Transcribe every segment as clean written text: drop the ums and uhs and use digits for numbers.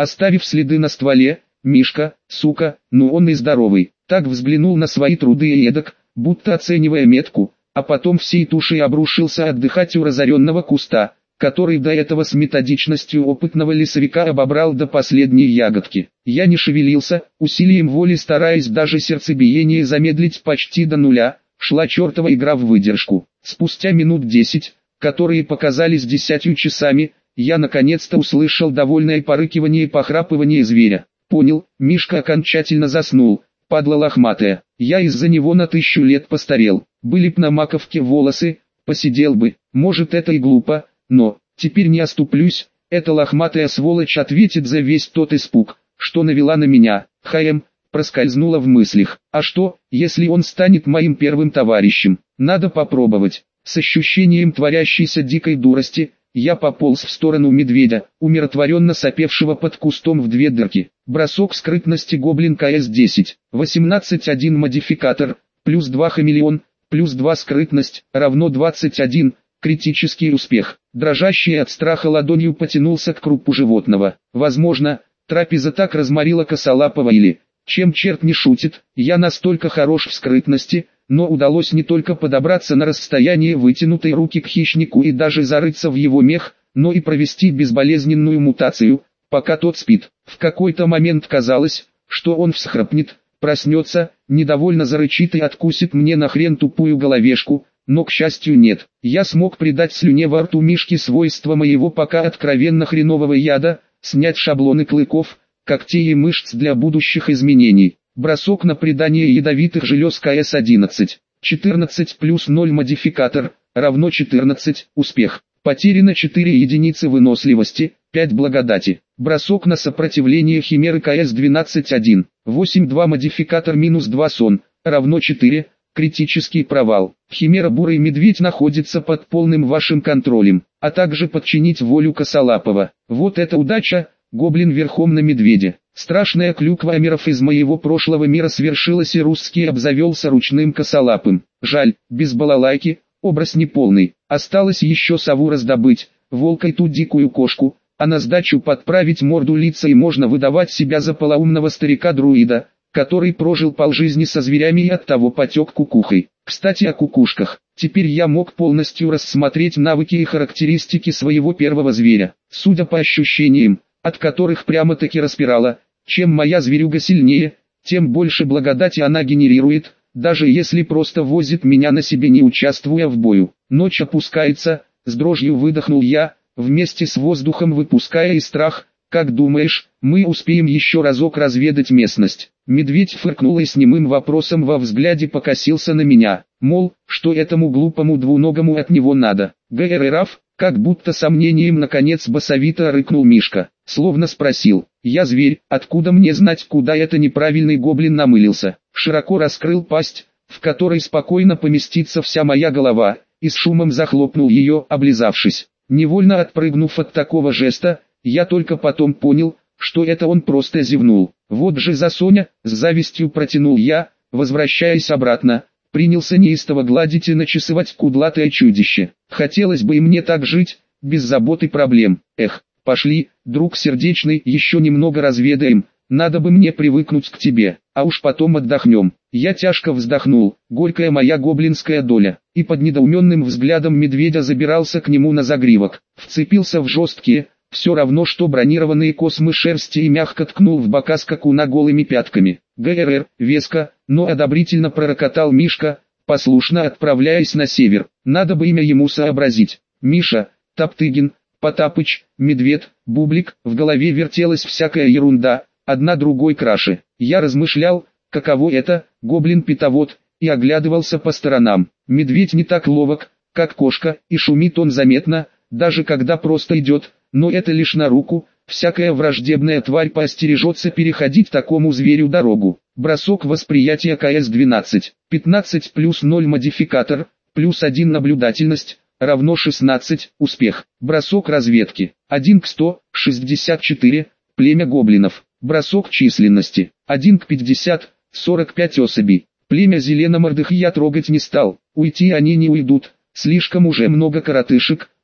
оставив следы на стволе. Мишка, сука, ну он и здоровый. Так взглянул на свои труды и эдак, будто оценивая метку, а потом всей тушей обрушился отдыхать у разоренного куста, который до этого с методичностью опытного лесовика обобрал до последней ягодки. Я не шевелился, усилием воли стараясь даже сердцебиение замедлить почти до нуля, шла чертова игра в выдержку. Спустя минут 10, которые показались 10 часами, я наконец-то услышал довольное порыкивание и похрапывание зверя. Понял, Мишка окончательно заснул, падла лохматая. Я из-за него на 1000 лет постарел. Были б на маковке волосы, посидел бы. Может, это и глупо, но теперь не оступлюсь. Эта лохматая сволочь ответит за весь тот испуг, что навела на меня. Проскользнула в мыслях. А что, если он станет моим первым товарищем? Надо попробовать. С ощущением творящейся дикой дурости, я пополз в сторону медведя, умиротворенно сопевшего под кустом в 2 дырки. Бросок скрытности гоблин КС-10, 18-1 модификатор, плюс 2 хамелеон, плюс 2 скрытность, равно 21, критический успех. Дрожащий от страха ладонью потянулся к крупу животного. Возможно, трапеза так разморила косолапого или, чем черт не шутит, я настолько хорош в скрытности, но удалось не только подобраться на расстояние вытянутой руки к хищнику и даже зарыться в его мех, но и провести безболезненную мутацию, пока тот спит. В какой-то момент казалось, что он всхрапнет, проснется, недовольно зарычит и откусит мне нахрен тупую головешку, но к счастью нет. Я смог придать слюне во рту Мишки свойства моего пока откровенно хренового яда, снять шаблоны клыков, когтей и мышц для будущих изменений. Бросок на придание ядовитых желез КС-11. 14 плюс 0 модификатор, равно 14, успех. Потеряно 4 единицы выносливости, 5 благодати. Бросок на сопротивление химеры КС-12-1. 8-2 модификатор минус 2 сон, равно 4, критический провал. Химера бурый медведь находится под полным вашим контролем, а также подчинить волю косолапого. Вот это удача! Гоблин верхом на медведе. Страшная клюква амиров из моего прошлого мира свершилась, и русский обзавелся ручным косолапым. Жаль, без балалайки, образ неполный. Осталось еще сову раздобыть, волка и ту дикую кошку, а на сдачу подправить морду лица, и можно выдавать себя за полоумного старика-друида, который прожил полжизни со зверями и оттого потек кукухой. Кстати, о кукушках. Теперь я мог полностью рассмотреть навыки и характеристики своего первого зверя. Судя по ощущениям, от которых прямо-таки распирало, чем моя зверюга сильнее, тем больше благодати она генерирует, даже если просто возит меня на себе, не участвуя в бою. Ночь опускается, с дрожью выдохнул я, вместе с воздухом выпуская и страх. Как думаешь, мы успеем еще разок разведать местность? Медведь фыркнул и с немым вопросом во взгляде покосился на меня, мол, что этому глупому двуногому от него надо. ГРРАФ, как будто сомнением наконец басовито рыкнул Мишка, словно спросил: я зверь, откуда мне знать, куда это неправильный гоблин намылился? Широко раскрыл пасть, в которой спокойно поместится вся моя голова, и с шумом захлопнул ее, облизавшись. Невольно отпрыгнув от такого жеста, я только потом понял, что это он просто зевнул. Вот же засоня, с завистью протянул я, возвращаясь обратно. Принялся неистово гладить и начесывать кудлатое чудище. Хотелось бы и мне так жить, без забот и проблем. Эх, пошли, друг сердечный, еще немного разведаем, надо бы мне привыкнуть к тебе, а уж потом отдохнем. Я тяжко вздохнул, горькая моя гоблинская доля, и под недоуменным взглядом медведя забирался к нему на загривок, вцепился в жесткие, все равно что бронированные космы шерсти, и мягко ткнул в бока скакуна голыми пятками. ГРР, веско, но одобрительно пророкотал Мишка, послушно отправляясь на север. Надо бы имя ему сообразить. Миша, Топтыгин, Потапыч, Медведь, Бублик. В голове вертелась всякая ерунда, одна другой краше. Я размышлял, каково это, гоблин-питовод, и оглядывался по сторонам. Медведь не так ловок, как кошка, и шумит он заметно, даже когда просто идет, но это лишь на руку. Всякая враждебная тварь поостережется переходить такому зверю дорогу. Бросок восприятия КС-12. 15 плюс 0 модификатор, плюс 1 наблюдательность, равно 16, успех. Бросок разведки. 1 к 100, 64, племя гоблинов. Бросок численности. 1 к 50, 45 особей. Племя зеленомордых я трогать не стал. Уйти они не уйдут, слишком уже много коротышек,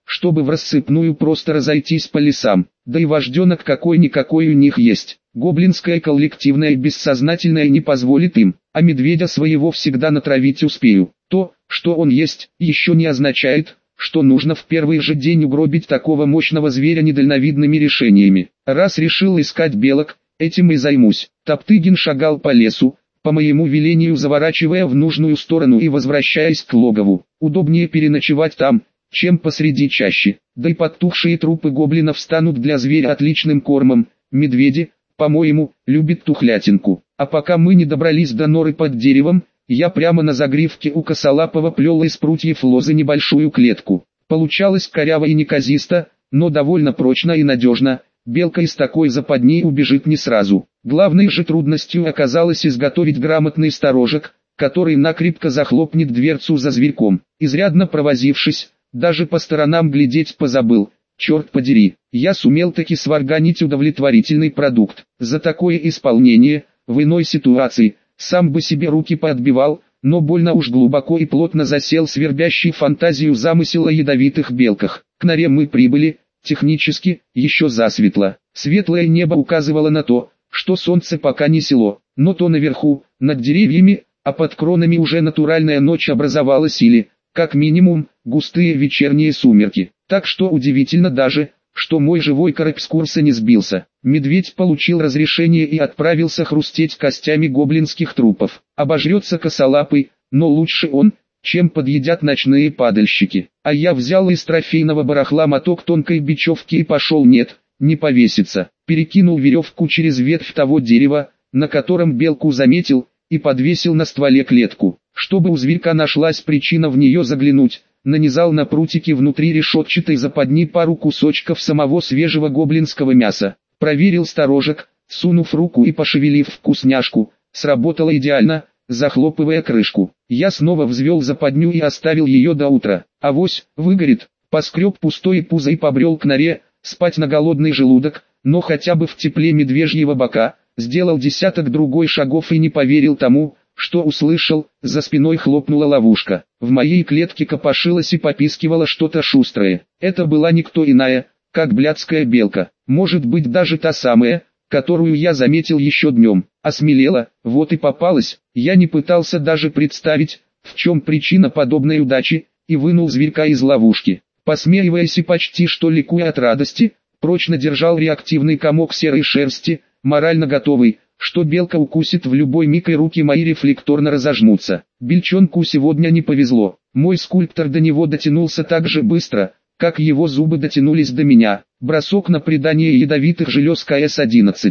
чтобы в рассыпную просто разойтись по лесам. Да и вожденок какой-никакой у них есть. Гоблинское коллективное бессознательное не позволит им, а медведя своего всегда натравить успею. То, что он есть, еще не означает, что нужно в первый же день угробить такого мощного зверя недальновидными решениями. Раз решил искать белок, этим и займусь. Топтыгин шагал по лесу, по моему велению заворачивая в нужную сторону и возвращаясь к логову. Удобнее переночевать там, чем посреди чащи. Да и подтухшие трупы гоблинов станут для зверя отличным кормом. Медведи, по-моему, любят тухлятинку. А пока мы не добрались до норы под деревом, я прямо на загривке у косолапого плел из прутьев лозы небольшую клетку. Получалось коряво и неказисто, но довольно прочно и надежно. Белка из такой западни убежит не сразу. Главной же трудностью оказалось изготовить грамотный сторожек, который накрепко захлопнет дверцу за зверьком. Изрядно провозившись, даже по сторонам глядеть позабыл. Черт подери, я сумел таки сварганить удовлетворительный продукт. За такое исполнение, в иной ситуации, сам бы себе руки поотбивал, но больно уж глубоко и плотно засел свербящий фантазию замысел о ядовитых белках. К норе мы прибыли, технически, еще засветло. Светлое небо указывало на то, что солнце пока не село, но то наверху, над деревьями, а под кронами уже натуральная ночь образовалась или, как минимум, густые вечерние сумерки. Так что удивительно даже, что мой живой карп с курса не сбился. Медведь получил разрешение и отправился хрустеть костями гоблинских трупов. Обожрется косолапый, но лучше он, чем подъедят ночные падальщики. А я взял из трофейного барахла моток тонкой бечевки и пошел не повеситься. Перекинул веревку через ветвь того дерева, на котором белку заметил, и подвесил на стволе клетку. Чтобы у зверька нашлась причина в нее заглянуть, нанизал на прутики внутри решетчатой западни пару кусочков самого свежего гоблинского мяса. Проверил сторожек, сунув руку и пошевелив вкусняшку, сработало идеально, захлопывая крышку. Я снова взвел западню и оставил ее до утра. Авось, выгорит, поскреб пустое пузо и побрел к норе, спать на голодный желудок, но хотя бы в тепле медвежьего бока. Сделал десяток другой шагов и не поверил тому, что услышал. За спиной хлопнула ловушка. В моей клетке копошилось и попискивало что-то шустрое. Это была никто иная, как блядская белка. Может быть даже та самая, которую я заметил еще днем. Осмелела, вот и попалась. Я не пытался даже представить, в чем причина подобной удачи, и вынул зверька из ловушки. Посмеиваясь и почти что ликуя от радости, прочно держал реактивный комок серой шерсти, морально готовый, что белка укусит в любой миг и руки мои рефлекторно разожмутся. Бельчонку сегодня не повезло. Мой скульптор до него дотянулся так же быстро, как его зубы дотянулись до меня. Бросок на придание ядовитых желез КС-11.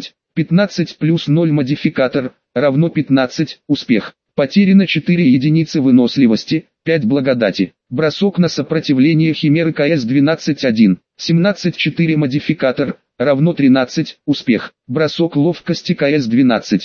15 плюс 0 модификатор, равно 15, успех. Потеряно 4 единицы выносливости, 5 благодати. Бросок на сопротивление химеры КС-12-1. 17-4 модификатор, равно 13, успех. Бросок ловкости КС-12.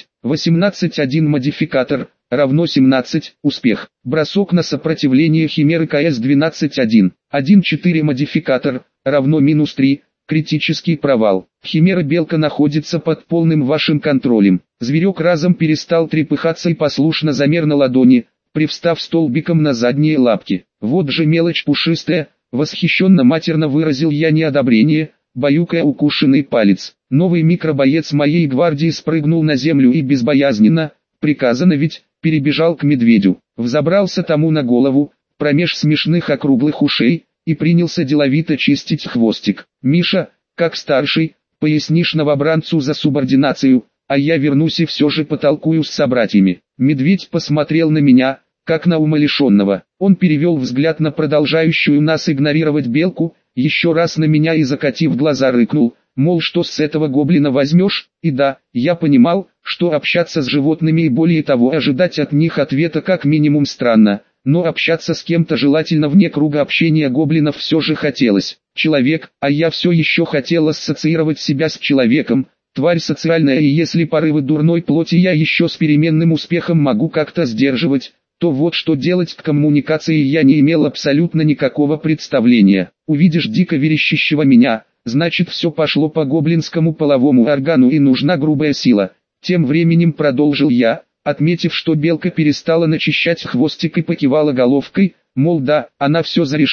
18-1 модификатор, равно 17, успех. Бросок на сопротивление химеры КС-12-1. 1-4 модификатор, равно -3, критический провал. Химера-белка находится под полным вашим контролем. Зверек разом перестал трепыхаться и послушно замер на ладони, привстав столбиком на задние лапки. Вот же мелочь пушистая, восхищенно матерно выразил я неодобрение, баюкая укушенный палец. Новый микробоец моей гвардии спрыгнул на землю и безбоязненно, приказано ведь, перебежал к медведю, взобрался тому на голову, промеж смешных округлых ушей, и принялся деловито чистить хвостик. «Миша, как старший, пояснишь новобранцу за субординацию, а я вернусь и все же потолкую с собратьями». Медведь посмотрел на меня, как на умалишенного. Он перевел взгляд на продолжающую нас игнорировать белку, еще раз на меня и закатив глаза рыкнул, мол, что с этого гоблина возьмешь? И да, я понимал, что общаться с животными и более того ожидать от них ответа как минимум странно, но общаться с кем-то желательно вне круга общения гоблинов все же хотелось. Человек, а я все еще хотел ассоциировать себя с человеком, тварь социальная, и если порывы дурной плоти я еще с переменным успехом могу как-то сдерживать, то вот что делать к коммуникации я не имел абсолютно никакого представления. Увидишь дико верещащего меня, значит все пошло по гоблинскому половому органу и нужна грубая сила. Тем временем продолжил я, отметив, что белка перестала начищать хвостик и покивала головкой, мол да, она все зарешает,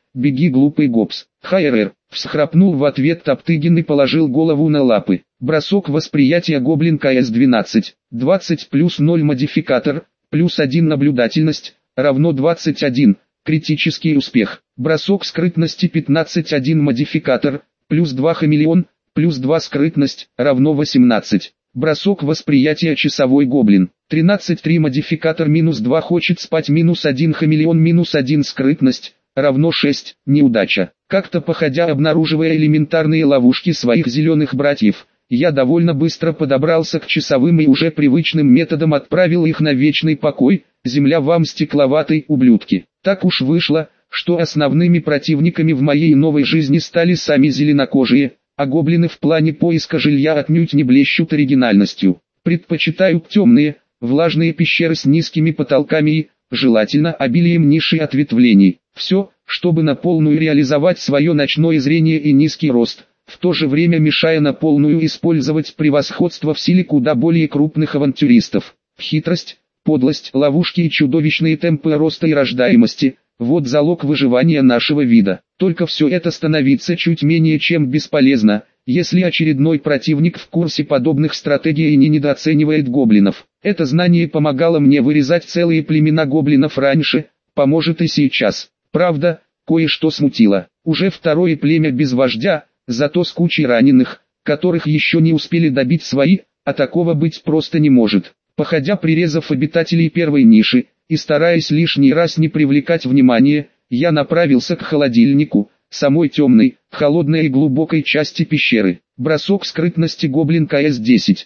беги, глупый гопс. ХРР, всхрапнул в ответ Топтыгин и положил голову на лапы. Бросок восприятия гоблин КС-12, 20 плюс 0 модификатор, плюс 1 наблюдательность, равно 21, критический успех. Бросок скрытности 15-1 модификатор, плюс 2 хамелеон, плюс 2 скрытность, равно 18. Бросок восприятия часовой гоблин, 13-3 модификатор минус 2 хочет спать минус 1 хамелеон минус 1 скрытность, равно 6, неудача. Как-то походя обнаруживая элементарные ловушки своих зеленых братьев, я довольно быстро подобрался к часовым и уже привычным методом отправил их на вечный покой, земля вам стекловатой, ублюдки. Так уж вышло, что основными противниками в моей новой жизни стали сами зеленокожие, а гоблины в плане поиска жилья отнюдь не блещут оригинальностью. Предпочитаю темные, влажные пещеры с низкими потолками и, желательно, обилием ниш и ответвлений. Все, чтобы на полную реализовать свое ночное зрение и низкий рост, в то же время мешая на полную использовать превосходство в силе куда более крупных авантюристов. Хитрость, подлость, ловушки и чудовищные темпы роста и рождаемости – вот залог выживания нашего вида. Только все это становится чуть менее чем бесполезно, если очередной противник в курсе подобных стратегий и не недооценивает гоблинов. Это знание помогало мне вырезать целые племена гоблинов раньше, поможет и сейчас. Правда, кое-что смутило. Уже второе племя без вождя, зато с кучей раненых, которых еще не успели добить свои, а такого быть просто не может. Походя прирезав обитателей первой ниши, и стараясь лишний раз не привлекать внимания, я направился к холодильнику, самой темной, холодной и глубокой части пещеры. Бросок скрытности гоблин КС-10,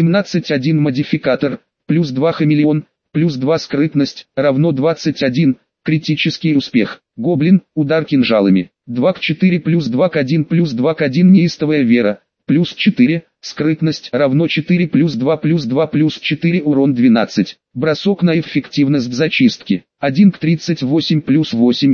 18-1 модификатор, плюс 2 хамелеон, плюс 2 скрытность, равно 21, критический успех. Гоблин, удар кинжалами, 2 к 4 плюс 2 к 1 плюс 2 к 1 неистовая вера, плюс 4, скрытность равно 4 плюс 2 плюс 4 урон 12. Бросок на эффективность зачистки, 1 к 38 плюс 8,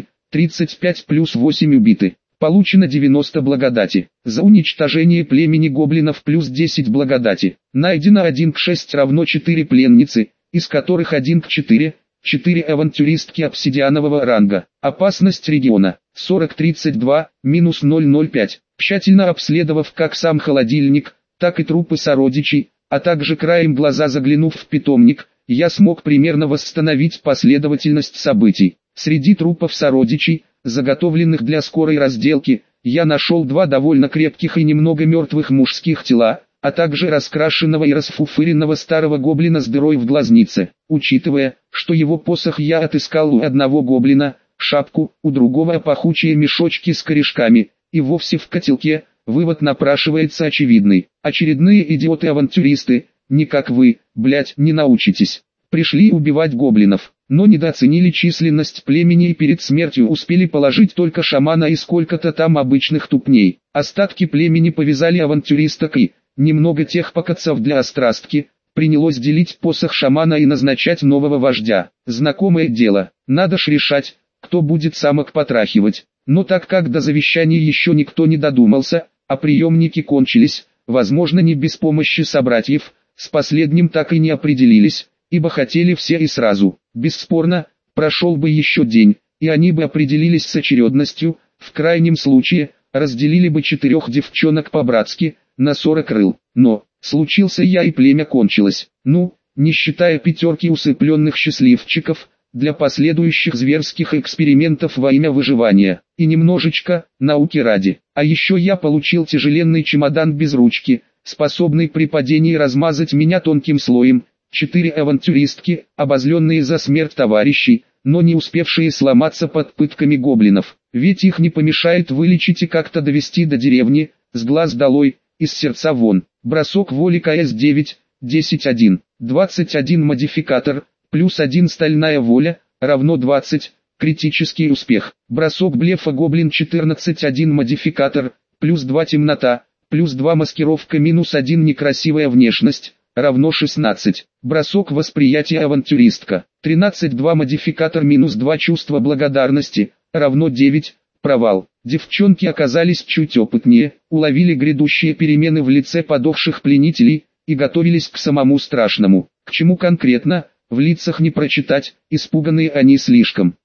35 плюс 8 убиты. Получено 90 благодати. За уничтожение племени гоблинов плюс 10 благодати. Найдено 1 к 6 равно 4 пленницы, из которых 1 к 4, 4 авантюристки обсидианового ранга. Опасность региона, 40-32, минус 005. Тщательно обследовав как сам холодильник, так и трупы сородичей, а также краем глаза заглянув в питомник, я смог примерно восстановить последовательность событий. Среди трупов сородичей, заготовленных для скорой разделки, я нашел 2 довольно крепких и немного мертвых мужских тела, а также раскрашенного и расфуфыренного старого гоблина с дырой в глазнице. Учитывая, что его посох я отыскал у одного гоблина, шапку, у другого пахучие мешочки с корешками, и вовсе в котелке, вывод напрашивается очевидный. Очередные идиоты-авантюристы, не как вы, блять, не научитесь. Пришли убивать гоблинов, но недооценили численность племени и перед смертью успели положить только шамана и сколько-то там обычных тупней. Остатки племени повязали авантюристок и, немного тех покатцев для острастки, принялось делить посох шамана и назначать нового вождя. Знакомое дело, надо ж решать, кто будет самок потрахивать. Но так как до завещания еще никто не додумался, а приемники кончились, возможно не без помощи собратьев, с последним так и не определились, ибо хотели все и сразу. Бесспорно, прошел бы еще день, и они бы определились с очередностью, в крайнем случае, разделили бы 4 девчонок по-братски, на 40 рыл. Но, случился я и племя кончилось. Ну, не считая 5 усыпленных счастливчиков, для последующих зверских экспериментов во имя выживания, и немножечко, науки ради. А еще я получил тяжеленный чемодан без ручки, способный при падении размазать меня тонким слоем, 4 авантюристки, обозленные за смерть товарищей, но не успевшие сломаться под пытками гоблинов. Ведь их не помешает вылечить и как-то довести до деревни, с глаз долой, из сердца вон. Бросок воли КС-9, 10-1, 21 модификатор, плюс 1 стальная воля, равно 20, критический успех. Бросок блефа гоблин 14-1 модификатор, плюс 2 темнота, плюс 2 маскировка минус 1 некрасивая внешность, равно 16. Бросок восприятия авантюристка, 13-2 модификатор минус 2 чувство благодарности, равно 9, провал. Девчонки оказались чуть опытнее, уловили грядущие перемены в лице подохших пленителей, и готовились к самому страшному. К чему конкретно? В лицах не прочитать, испуганные они слишком.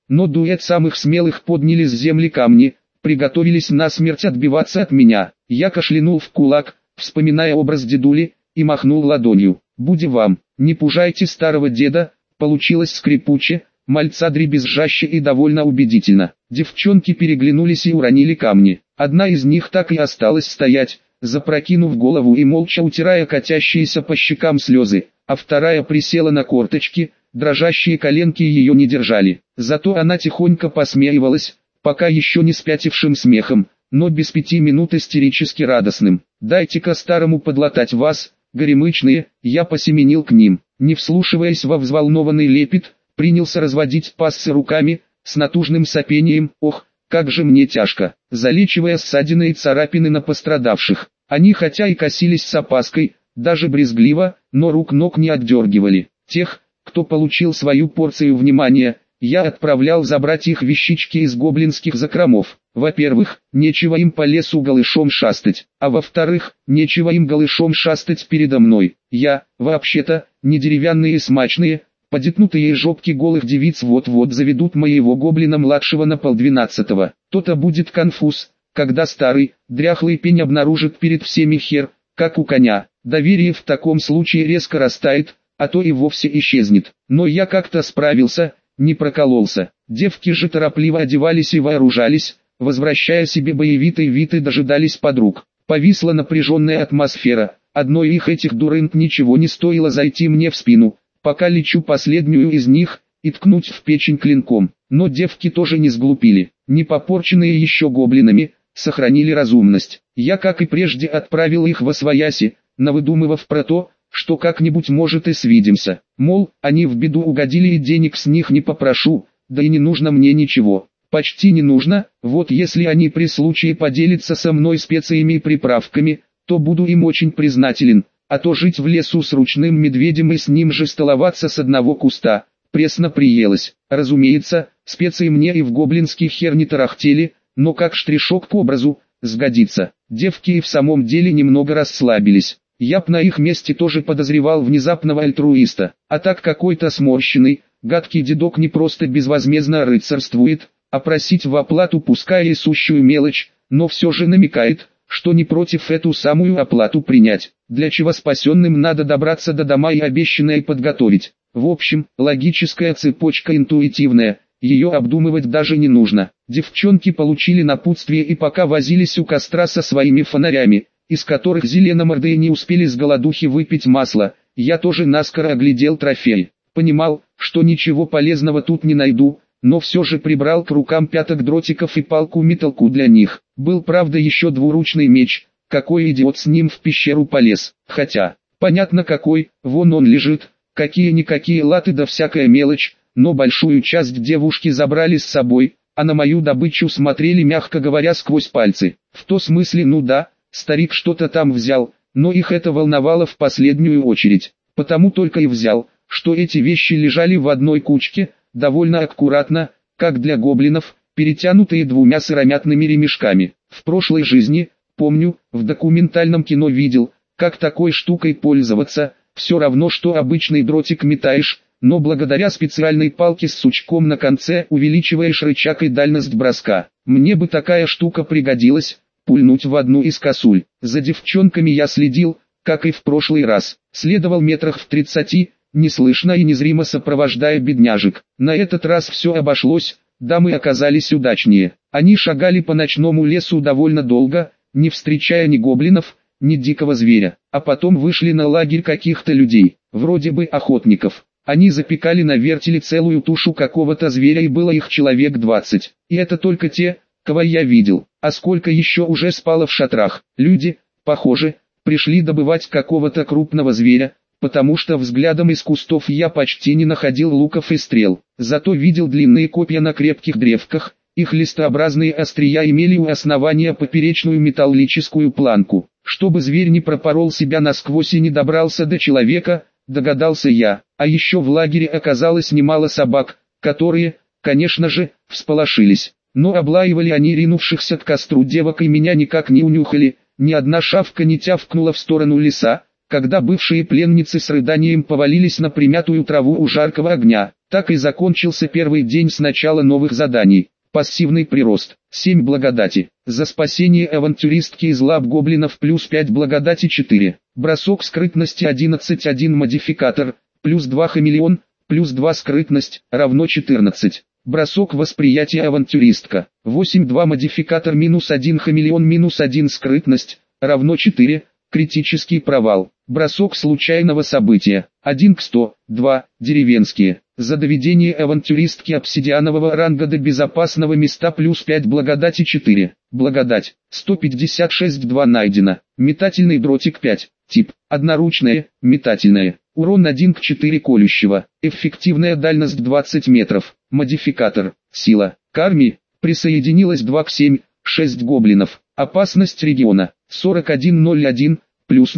но дуэт самых смелых подняли с земли камни, приготовились насмерть отбиваться от меня. Я кашлянул в кулак, вспоминая образ дедули, и махнул ладонью. «Буди вам, не пужайте старого деда», получилось скрипуче, мальца дребезжаще и довольно убедительно. Девчонки переглянулись и уронили камни. Одна из них так и осталась стоять, запрокинув голову и молча утирая катящиеся по щекам слезы, а вторая присела на корточки, дрожащие коленки ее не держали. Зато она тихонько посмеивалась, пока еще не спятившим смехом, но без 5 минут истерически радостным. «Дайте-ка старому подлатать вас, горемычные», я посеменил к ним, не вслушиваясь во взволнованный лепет, принялся разводить пассы руками, с натужным сопением. «Ох, как же мне тяжко», залечивая ссадины и царапины на пострадавших. Они хотя и косились с опаской, даже брезгливо, но рук-ног не отдергивали. Тех, кто получил свою порцию внимания, я отправлял забрать их вещички из гоблинских закромов. Во-первых, нечего им по лесу голышом шастать, а во-вторых, нечего им голышом шастать передо мной. Я, вообще-то, не деревянные и смачные, подетнутые жопки голых девиц вот-вот заведут моего гоблина-младшего на 11:30. То-то будет конфуз, когда старый, дряхлый пень обнаружит перед всеми хер, как у коня. Доверие в таком случае резко растает, а то и вовсе исчезнет. Но я как-то справился, не прокололся. Девки же торопливо одевались и вооружались, возвращая себе боевитый вид и дожидались подруг. Повисла напряженная атмосфера. Одной их этих дурынт ничего не стоило зайти мне в спину, пока лечу последнюю из них, и ткнуть в печень клинком. Но девки тоже не сглупили, не попорченные еще гоблинами, сохранили разумность. Я, как и прежде, отправил их восвояси, навыдумывав про то, что как-нибудь может и свидимся. Мол, они в беду угодили и денег с них не попрошу, да и не нужно мне ничего. Почти не нужно, вот если они при случае поделятся со мной специями и приправками, то буду им очень признателен, а то жить в лесу с ручным медведем и с ним же столоваться с одного куста, пресно приелось. Разумеется, специи мне и в гоблинский хер не тарахтели, но как штришок к образу, сгодится. Девки и в самом деле немного расслабились. Я б на их месте тоже подозревал внезапного альтруиста, а так какой-то сморщенный, гадкий дедок не просто безвозмездно рыцарствует, а просить в оплату пускай и сущую мелочь, но все же намекает, что не против эту самую оплату принять, для чего спасенным надо добраться до дома и обещанное подготовить. В общем, логическая цепочка интуитивная, ее обдумывать даже не нужно. Девчонки получили напутствие и пока возились у костра со своими фонарями, из которых зеленомордые не успели с голодухи выпить масло, я тоже наскоро оглядел трофей. Понимал, что ничего полезного тут не найду, но все же прибрал к рукам пяток дротиков и палку-металку для них. Был, правда, еще двуручный меч, какой идиот с ним в пещеру полез. Хотя, понятно какой, вон он лежит, какие-никакие латы да всякая мелочь, но большую часть девушки забрали с собой, а на мою добычу смотрели, мягко говоря, сквозь пальцы. В то смысле, ну да, старик что-то там взял, но их это волновало в последнюю очередь, потому только и взял, что эти вещи лежали в одной кучке, довольно аккуратно, как для гоблинов, перетянутые двумя сыромятными ремешками. В прошлой жизни, помню, в документальном кино видел, как такой штукой пользоваться, все равно что обычный дротик метаешь, но благодаря специальной палке с сучком на конце увеличиваешь рычаг и дальность броска. Мне бы такая штука пригодилась, пульнуть в одну из косуль. За девчонками я следил, как и в прошлый раз, следовал метрах в 30, неслышно и незримо сопровождая бедняжек. На этот раз все обошлось, дамы оказались удачнее. Они шагали по ночному лесу довольно долго, не встречая ни гоблинов, ни дикого зверя, а потом вышли на лагерь каких-то людей, вроде бы охотников. Они запекали на вертеле целую тушу какого-то зверя и было их человек 20. И это только те, кого я видел, а сколько еще уже спало в шатрах. Люди, похоже, пришли добывать какого-то крупного зверя, потому что взглядом из кустов я почти не находил луков и стрел. Зато видел длинные копья на крепких древках, их листообразные острия имели у основания поперечную металлическую планку. Чтобы зверь не пропорол себя насквозь и не добрался до человека, догадался я. А еще в лагере оказалось немало собак, которые, конечно же, всполошились. Но облаивали они ринувшихся к костру девок и меня никак не унюхали, ни одна шавка не тявкнула в сторону леса, когда бывшие пленницы с рыданием повалились на примятую траву у жаркого огня. Так и закончился первый день с начала новых заданий. Пассивный прирост. 7 благодати. За спасение авантюристки из лап гоблинов плюс 5 благодати 4. Бросок скрытности 11.1 модификатор, плюс 2 хамелеон, плюс 2 скрытность, равно 14. Бросок восприятия авантюристка. 8.2 модификатор минус 1 хамелеон минус 1 скрытность, равно 4. Критический провал. Бросок случайного события. 1 к 100. 2. Деревенские. За доведение авантюристки обсидианового ранга до безопасного места плюс 5 благодати 4. Благодать. 156-2 найдено. Метательный дротик 5. Тип. Одноручное, метательное. Урон 1 к 4 колющего. Эффективная дальность 20 метров. Модификатор. Сила. К армии присоединилось 2 к 7, 6 гоблинов. Опасность региона. 4101, плюс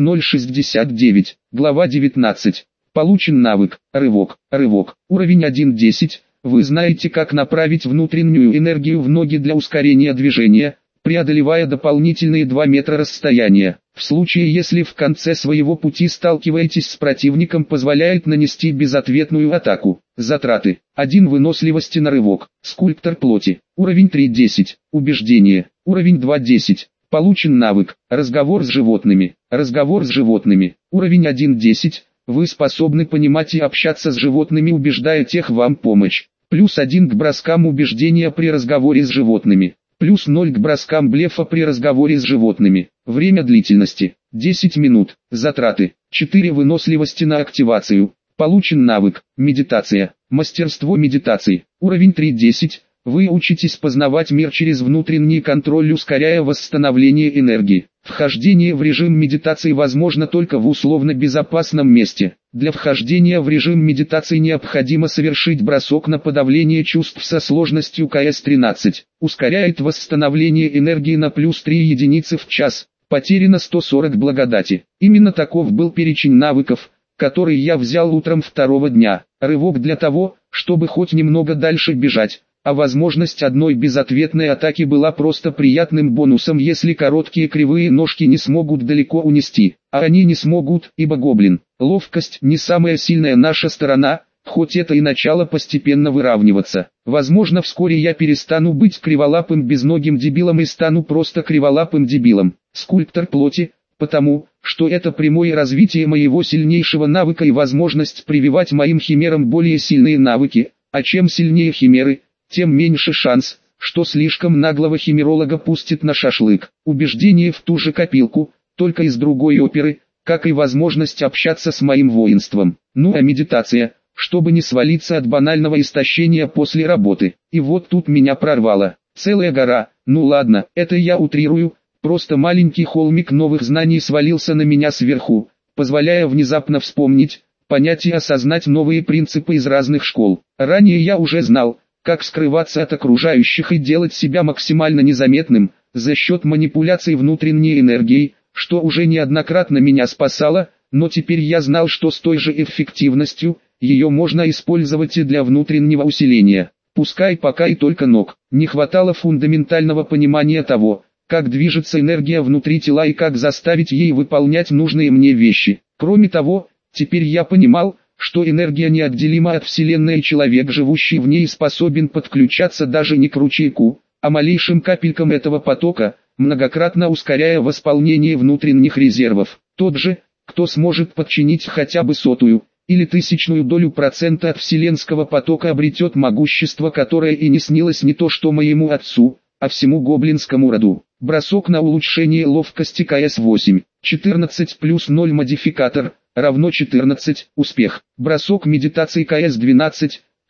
0,69. Глава 19. Получен навык. Рывок. Рывок. Уровень 1.10. Вы знаете, как направить внутреннюю энергию в ноги для ускорения движения, преодолевая дополнительные 2 метра расстояния. В случае, если в конце своего пути сталкиваетесь с противником, позволяет нанести безответную атаку. Затраты. 1 выносливости на рывок. Скульптор плоти. Уровень 3.10. Убеждение. Уровень 2.10. Получен навык. Разговор с животными. Разговор с животными. Уровень 1.10. Вы способны понимать и общаться с животными, убеждая тех вам помочь. Плюс 1 к броскам убеждения при разговоре с животными. Плюс 0 к броскам блефа при разговоре с животными. Время длительности. 10 минут. Затраты. 4 выносливости на активацию. Получен навык. Медитация. Мастерство медитации. Уровень 3.10. Вы учитесь познавать мир через внутренний контроль, ускоряя восстановление энергии. Вхождение в режим медитации возможно только в условно безопасном месте. Для вхождения в режим медитации необходимо совершить бросок на подавление чувств со сложностью КС-13. Ускоряет восстановление энергии на плюс 3 единицы в час. Потеряно 140 благодати. Именно таков был перечень навыков, который я взял утром второго дня. Рывок для того, чтобы хоть немного дальше бежать. А возможность одной безответной атаки была просто приятным бонусом, если короткие кривые ножки не смогут далеко унести. А они не смогут, ибо гоблин. Ловкость не самая сильная наша сторона, хоть это и начало постепенно выравниваться. Возможно, вскоре я перестану быть криволапым безногим дебилом и стану просто криволапым дебилом. Скульптор плоти, потому что это прямое развитие моего сильнейшего навыка и возможность прививать моим химерам более сильные навыки, а чем сильнее химеры, тем меньше шанс, что слишком наглого химеролога пустит на шашлык. Убеждение в ту же копилку, только из другой оперы, как и возможность общаться с моим воинством. Ну а медитация, чтобы не свалиться от банального истощения после работы. И вот тут меня прорвало. Целая гора, ну ладно, это я утрирую, просто маленький холмик новых знаний свалился на меня сверху, позволяя внезапно вспомнить, понять и осознать новые принципы из разных школ. Ранее я уже знал, как скрываться от окружающих и делать себя максимально незаметным, за счет манипуляций внутренней энергией, что уже неоднократно меня спасало, но теперь я знал, что с той же эффективностью, ее можно использовать и для внутреннего усиления. Пускай пока и только ног. Не хватало фундаментального понимания того, как движется энергия внутри тела и как заставить ей выполнять нужные мне вещи. Кроме того, теперь я понимал, что энергия неотделима от Вселенной и человек, живущий в ней, способен подключаться даже не к ручейку, а малейшим капелькам этого потока, многократно ускоряя восполнение внутренних резервов. Тот же, кто сможет подчинить хотя бы 100-ую или 1000-ю долю процента от вселенского потока, обретет могущество, которое и не снилось не то что моему отцу, а всему гоблинскому роду. Бросок на улучшение ловкости КС-8. 14 плюс 0 модификатор, равно 14, успех. Бросок медитации КС-12,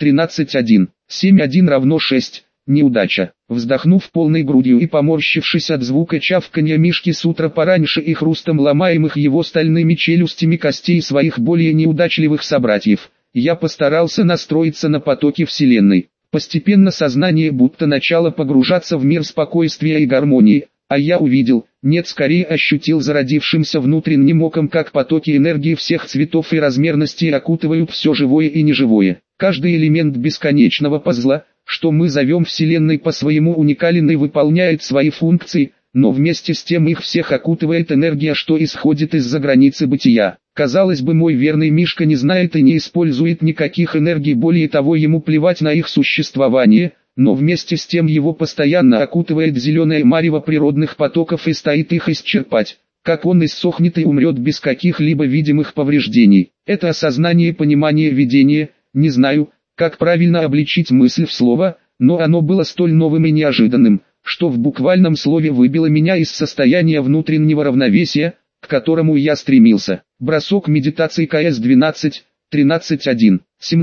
13.1, 7.1 равно 6, неудача. Вздохнув полной грудью и поморщившись от звука чавканья мишки с утра пораньше и хрустом ломаемых его стальными челюстями костей своих более неудачливых собратьев, я постарался настроиться на потоки Вселенной. Постепенно сознание будто начало погружаться в мир спокойствия и гармонии, а я увидел, нет, скорее ощутил зародившимся внутренним оком, как потоки энергии всех цветов и размерностей окутывают все живое и неживое. Каждый элемент бесконечного пазла, что мы зовем Вселенной, по своему уникален и выполняет свои функции, но вместе с тем их всех окутывает энергия, что исходит из-за границы бытия. Казалось бы, мой верный Мишка не знает и не использует никаких энергий, более того, ему плевать на их существование, но вместе с тем его постоянно окутывает зеленое марево природных потоков и стоит их исчерпать. Как он иссохнет и умрет без каких-либо видимых повреждений. Это осознание и понимание видения, не знаю, как правильно обличить мысль в слово, но оно было столь новым и неожиданным, что в буквальном слове выбило меня из состояния внутреннего равновесия, к которому я стремился. Бросок медитации КС-12, 13.1,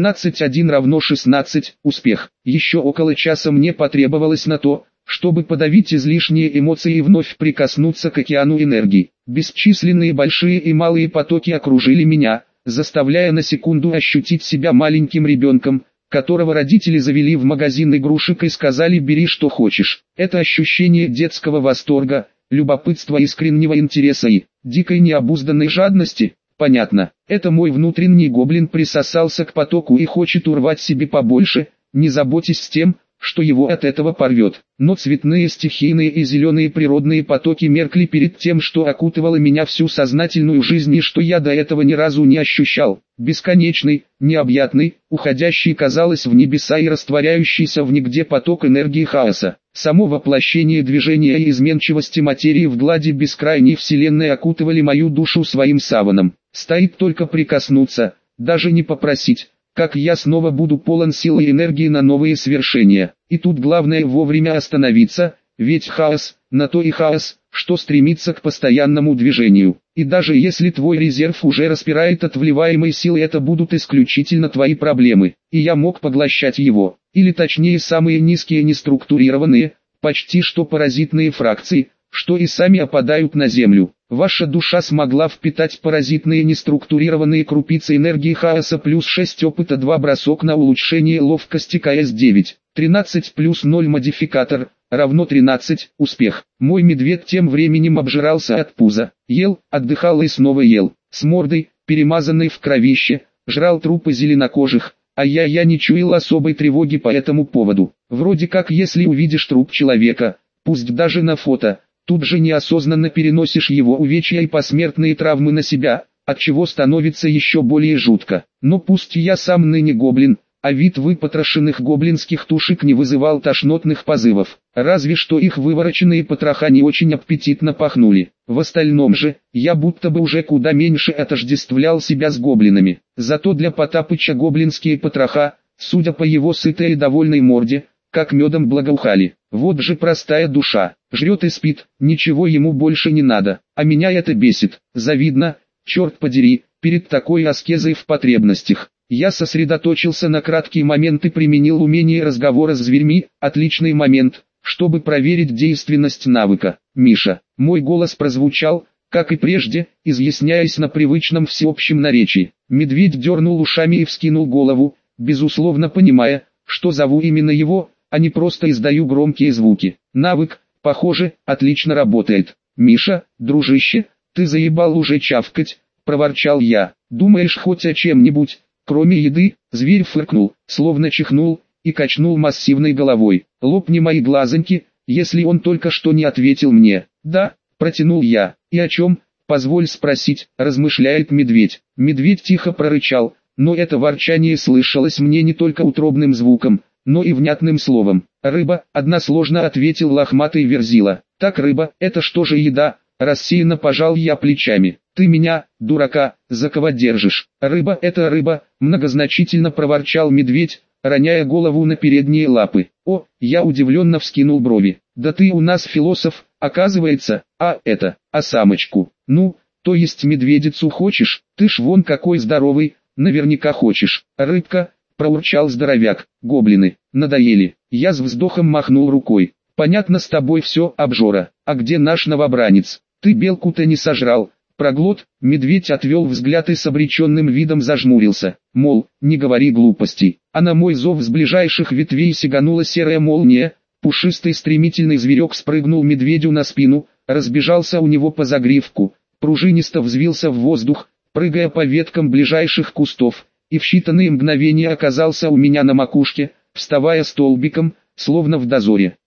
17.1 равно 16, успех. Еще около часа мне потребовалось на то, чтобы подавить излишние эмоции и вновь прикоснуться к океану энергии. Бесчисленные большие и малые потоки окружили меня, заставляя на секунду ощутить себя маленьким ребенком, которого родители завели в магазин игрушек и сказали: «Бери что хочешь». Это ощущение детского восторга, любопытства, искреннего интереса и дикой необузданной жадности. Понятно, это мой внутренний гоблин присосался к потоку и хочет урвать себе побольше, не заботясь с тем, что его от этого порвет. Но цветные стихийные и зеленые природные потоки меркли перед тем, что окутывало меня всю сознательную жизнь и что я до этого ни разу не ощущал. Бесконечный, необъятный, уходящий, казалось, в небеса и растворяющийся в нигде поток энергии хаоса. Само воплощение движения и изменчивости материи в глади бескрайней вселенной окутывали мою душу своим саваном. Стоит только прикоснуться, даже не попросить, как я снова буду полон сил и энергии на новые свершения. И тут главное вовремя остановиться, ведь хаос, на то и хаос, что стремится к постоянному движению. И даже если твой резерв уже распирает от вливаемой силы, это будут исключительно твои проблемы. И я мог поглощать его, или точнее самые низкие неструктурированные, почти что паразитные фракции, что и сами опадают на землю. Ваша душа смогла впитать паразитные неструктурированные крупицы энергии хаоса плюс 6 опыта, 2 бросок на улучшение ловкости КС-9, 13 плюс 0 модификатор, равно 13, успех. Мой медведь тем временем обжирался от пуза, ел, отдыхал и снова ел, с мордой, перемазанной в кровище, жрал трупы зеленокожих, а я не чуял особой тревоги по этому поводу. Вроде как если увидишь труп человека, пусть даже на фото, тут же неосознанно переносишь его увечья и посмертные травмы на себя, отчего становится еще более жутко. Но пусть я сам ныне гоблин, а вид выпотрошенных гоблинских тушек не вызывал тошнотных позывов, разве что их вывороченные потроха не очень аппетитно пахнули. В остальном же, я будто бы уже куда меньше отождествлял себя с гоблинами. Зато для Потапыча гоблинские потроха, судя по его сытой и довольной морде, как медом благоухали. Вот же простая душа, жрет и спит, ничего ему больше не надо, а меня это бесит, завидно, черт подери, перед такой аскезой в потребностях. Я сосредоточился на краткий момент и применил умение разговора с зверьми, отличный момент, чтобы проверить действенность навыка. «Миша», мой голос прозвучал, как и прежде, изъясняясь на привычном всеобщем наречии. Медведь дернул ушами и вскинул голову, безусловно понимая, что зову именно его, а не просто издаю громкие звуки. Навык, похоже, отлично работает. «Миша, дружище, ты заебал уже чавкать», — проворчал я. «Думаешь хоть о чем-нибудь, кроме еды?» Зверь фыркнул, словно чихнул, и качнул массивной головой. «Лопни мои глазоньки, если он только что не ответил мне». «Да», — протянул я. «И о чем, позволь спросить», — размышляет медведь. Медведь тихо прорычал, но это ворчание слышалось мне не только утробным звуком, но и внятным словом. «Рыба», — односложно ответил лохматый верзила. «Так рыба, это что же еда?» Рассеянно пожал я плечами. «Ты меня, дурака, за кого держишь?» «Рыба — это рыба», — многозначительно проворчал медведь, роняя голову на передние лапы. «О», — я удивленно вскинул брови. «Да ты у нас философ, оказывается, а самочку? Ну, то есть медведицу хочешь? Ты ж вон какой здоровый, наверняка хочешь». «Рыбка», — проурчал здоровяк. «Гоблины, надоели». Я с вздохом махнул рукой. «Понятно с тобой все, обжора. А где наш новобранец? Ты белку-то не сожрал?» Проглот, медведь отвел взгляд и с обреченным видом зажмурился. Мол, не говори глупостей. А на мой зов с ближайших ветвей сиганула серая молния. Пушистый стремительный зверек спрыгнул медведю на спину, разбежался у него по загривку, пружинисто взвился в воздух, прыгая по веткам ближайших кустов, и в считанные мгновения оказался у меня на макушке, вставая столбиком, словно в дозоре.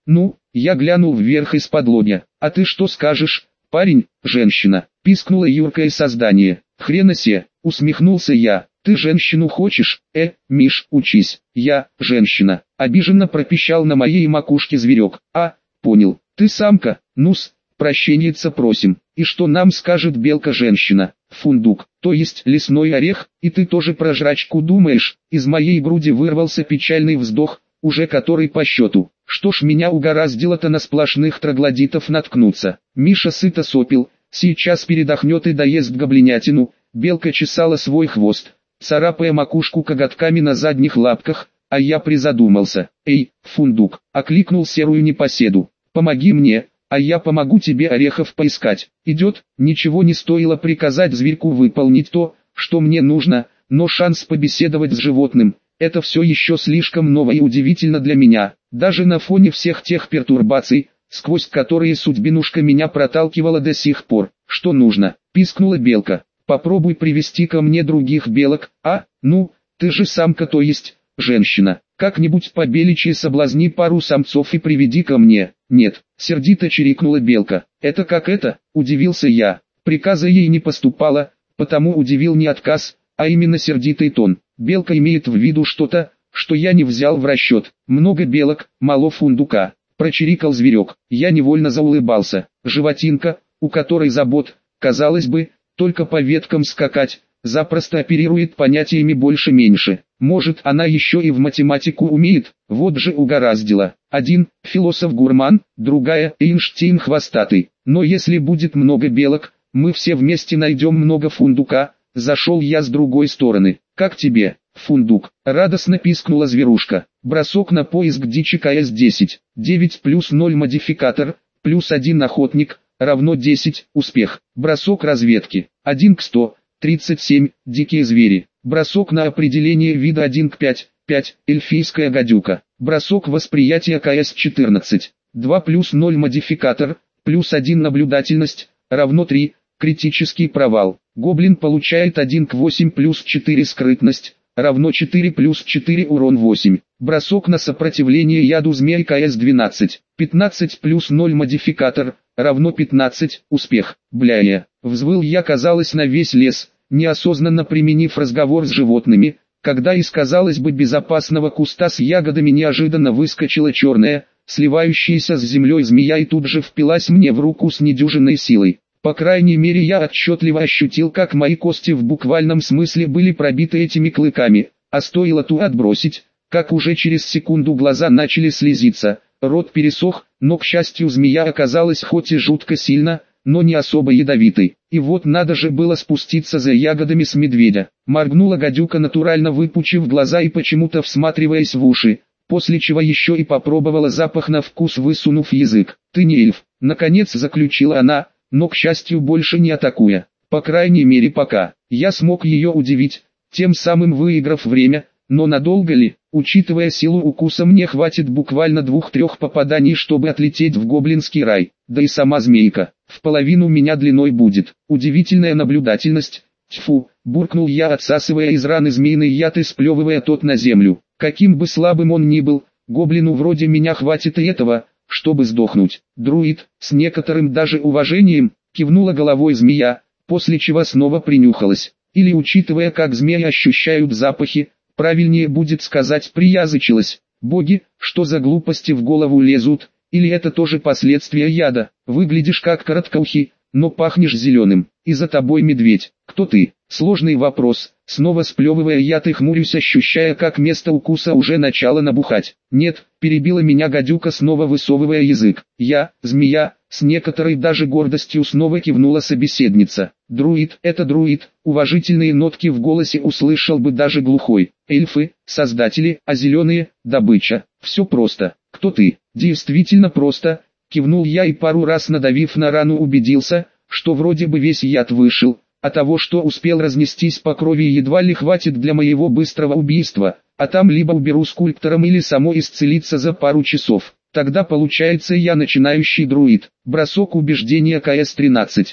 Ну, я глянул вверх из-под лобья. А ты что скажешь, парень, женщина? Пискнуло юркое создание. Хрена се, усмехнулся я. Ты женщину хочешь? Миш, учись. Я, женщина. Обиженно пропищал на моей макушке зверек. А, понял. Ты самка? Ну-с, прощеньица просим. И что нам скажет белка-женщина? Фундук, то есть лесной орех, и ты тоже про жрачку думаешь? Из моей груди вырвался печальный вздох, уже который по счету. Что ж меня угораздило-то на сплошных троглодитов наткнуться? Миша сыто сопел, сейчас передохнет и доест гоблинятину. Белка чесала свой хвост, царапая макушку коготками на задних лапках, а я призадумался. Эй, Фундук, окликнул серую непоседу, помоги мне, а я помогу тебе орехов поискать. Идет, ничего не стоило приказать зверьку выполнить то, что мне нужно, но шанс побеседовать с животным, это все еще слишком ново и удивительно для меня, даже на фоне всех тех пертурбаций, сквозь которые судьбинушка меня проталкивала до сих пор. Что нужно? Пискнула белка. Попробуй привести ко мне других белок, ну, ты же самка, то есть, женщина. Как-нибудь побеличьи соблазни пару самцов и приведи ко мне. Нет, сердито чирикнула белка. Это как это? Удивился я. Приказа ей не поступало, потому удивил не отказ, а именно сердитый тон. Белка имеет в виду что-то, что я не взял в расчет. Много белок, мало фундука. Прочирикал зверек. Я невольно заулыбался. Животинка, у которой забот, казалось бы, только по веткам скакать, запросто оперирует понятиями больше-меньше. Может, она еще и в математику умеет, вот же угораздило. Один – философ-гурман, другая – Эйнштейн хвостатый. Но если будет много белок, мы все вместе найдем много фундука. Зашел я с другой стороны. Как тебе, Фундук? Радостно пискнула зверушка. Бросок на поиск дичи КС-10. 9 плюс 0 модификатор, плюс 1 охотник, равно 10, успех. Бросок разведки, 1 к 100, 37, дикие звери. Бросок на определение вида 1 к 5, 5, эльфийская гадюка. Бросок восприятия КС-14, 2 плюс 0 модификатор, плюс 1 наблюдательность, равно 3, критический провал. Гоблин получает 1 к 8 плюс 4 скрытность, равно 4 плюс 4 урон 8. Бросок на сопротивление яду змей КС-12, 15 плюс 0 модификатор, равно 15, успех. Бляя, взвыл я, казалось, на весь лес, неосознанно применив разговор с животными, когда из, казалось бы, безопасного куста с ягодами неожиданно выскочила черная, сливающаяся с землей змея и тут же впилась мне в руку с недюжинной силой. По крайней мере, я отчетливо ощутил, как мои кости в буквальном смысле были пробиты этими клыками, а стоило ту отбросить, как уже через секунду глаза начали слезиться, рот пересох, но, к счастью, змея оказалась хоть и жутко сильно, но не особо ядовитой. И вот надо же было спуститься за ягодами с медведя. Моргнула гадюка, натурально выпучив глаза и почему-то всматриваясь в уши, после чего еще и попробовала запах на вкус, высунув язык. «Ты не эльф», наконец заключила она, но, к счастью, больше не атакуя. По крайней мере пока. Я смог ее удивить, тем самым выиграв время, но надолго ли? Учитывая силу укуса, мне хватит буквально 2-3 попаданий, чтобы отлететь в гоблинский рай. Да и сама змейка, в половину меня длиной будет. Удивительная наблюдательность. Тьфу, буркнул я, отсасывая из раны змеиный яд и сплевывая тот на землю. Каким бы слабым он ни был, гоблину вроде меня хватит и этого, чтобы сдохнуть. Друид, с некоторым даже уважением, кивнула головой змея, после чего снова принюхалась. Или, учитывая, как змеи ощущают запахи, правильнее будет сказать, приязычилась. Боги, что за глупости в голову лезут, или это тоже последствия яда? Выглядишь как короткоухий, но пахнешь зеленым, и за тобой медведь. Кто ты? Сложный вопрос, снова сплевывая яд и хмурюсь, ощущая, как место укуса уже начало набухать. Нет, перебила меня гадюка, снова высовывая язык. Я, змея, с некоторой даже гордостью снова кивнула собеседница. Друид, это друид, уважительные нотки в голосе услышал бы даже глухой. Эльфы, создатели, а зеленые, добыча. Все просто. Кто ты? Действительно просто, кивнул я и, пару раз надавив на рану, убедился, что вроде бы весь яд вышел, а того, что успел разнестись по крови, едва ли хватит для моего быстрого убийства, а там либо уберу скульптором или само исцелиться за пару часов. Тогда получается, я начинающий друид. Бросок убеждения КС-13.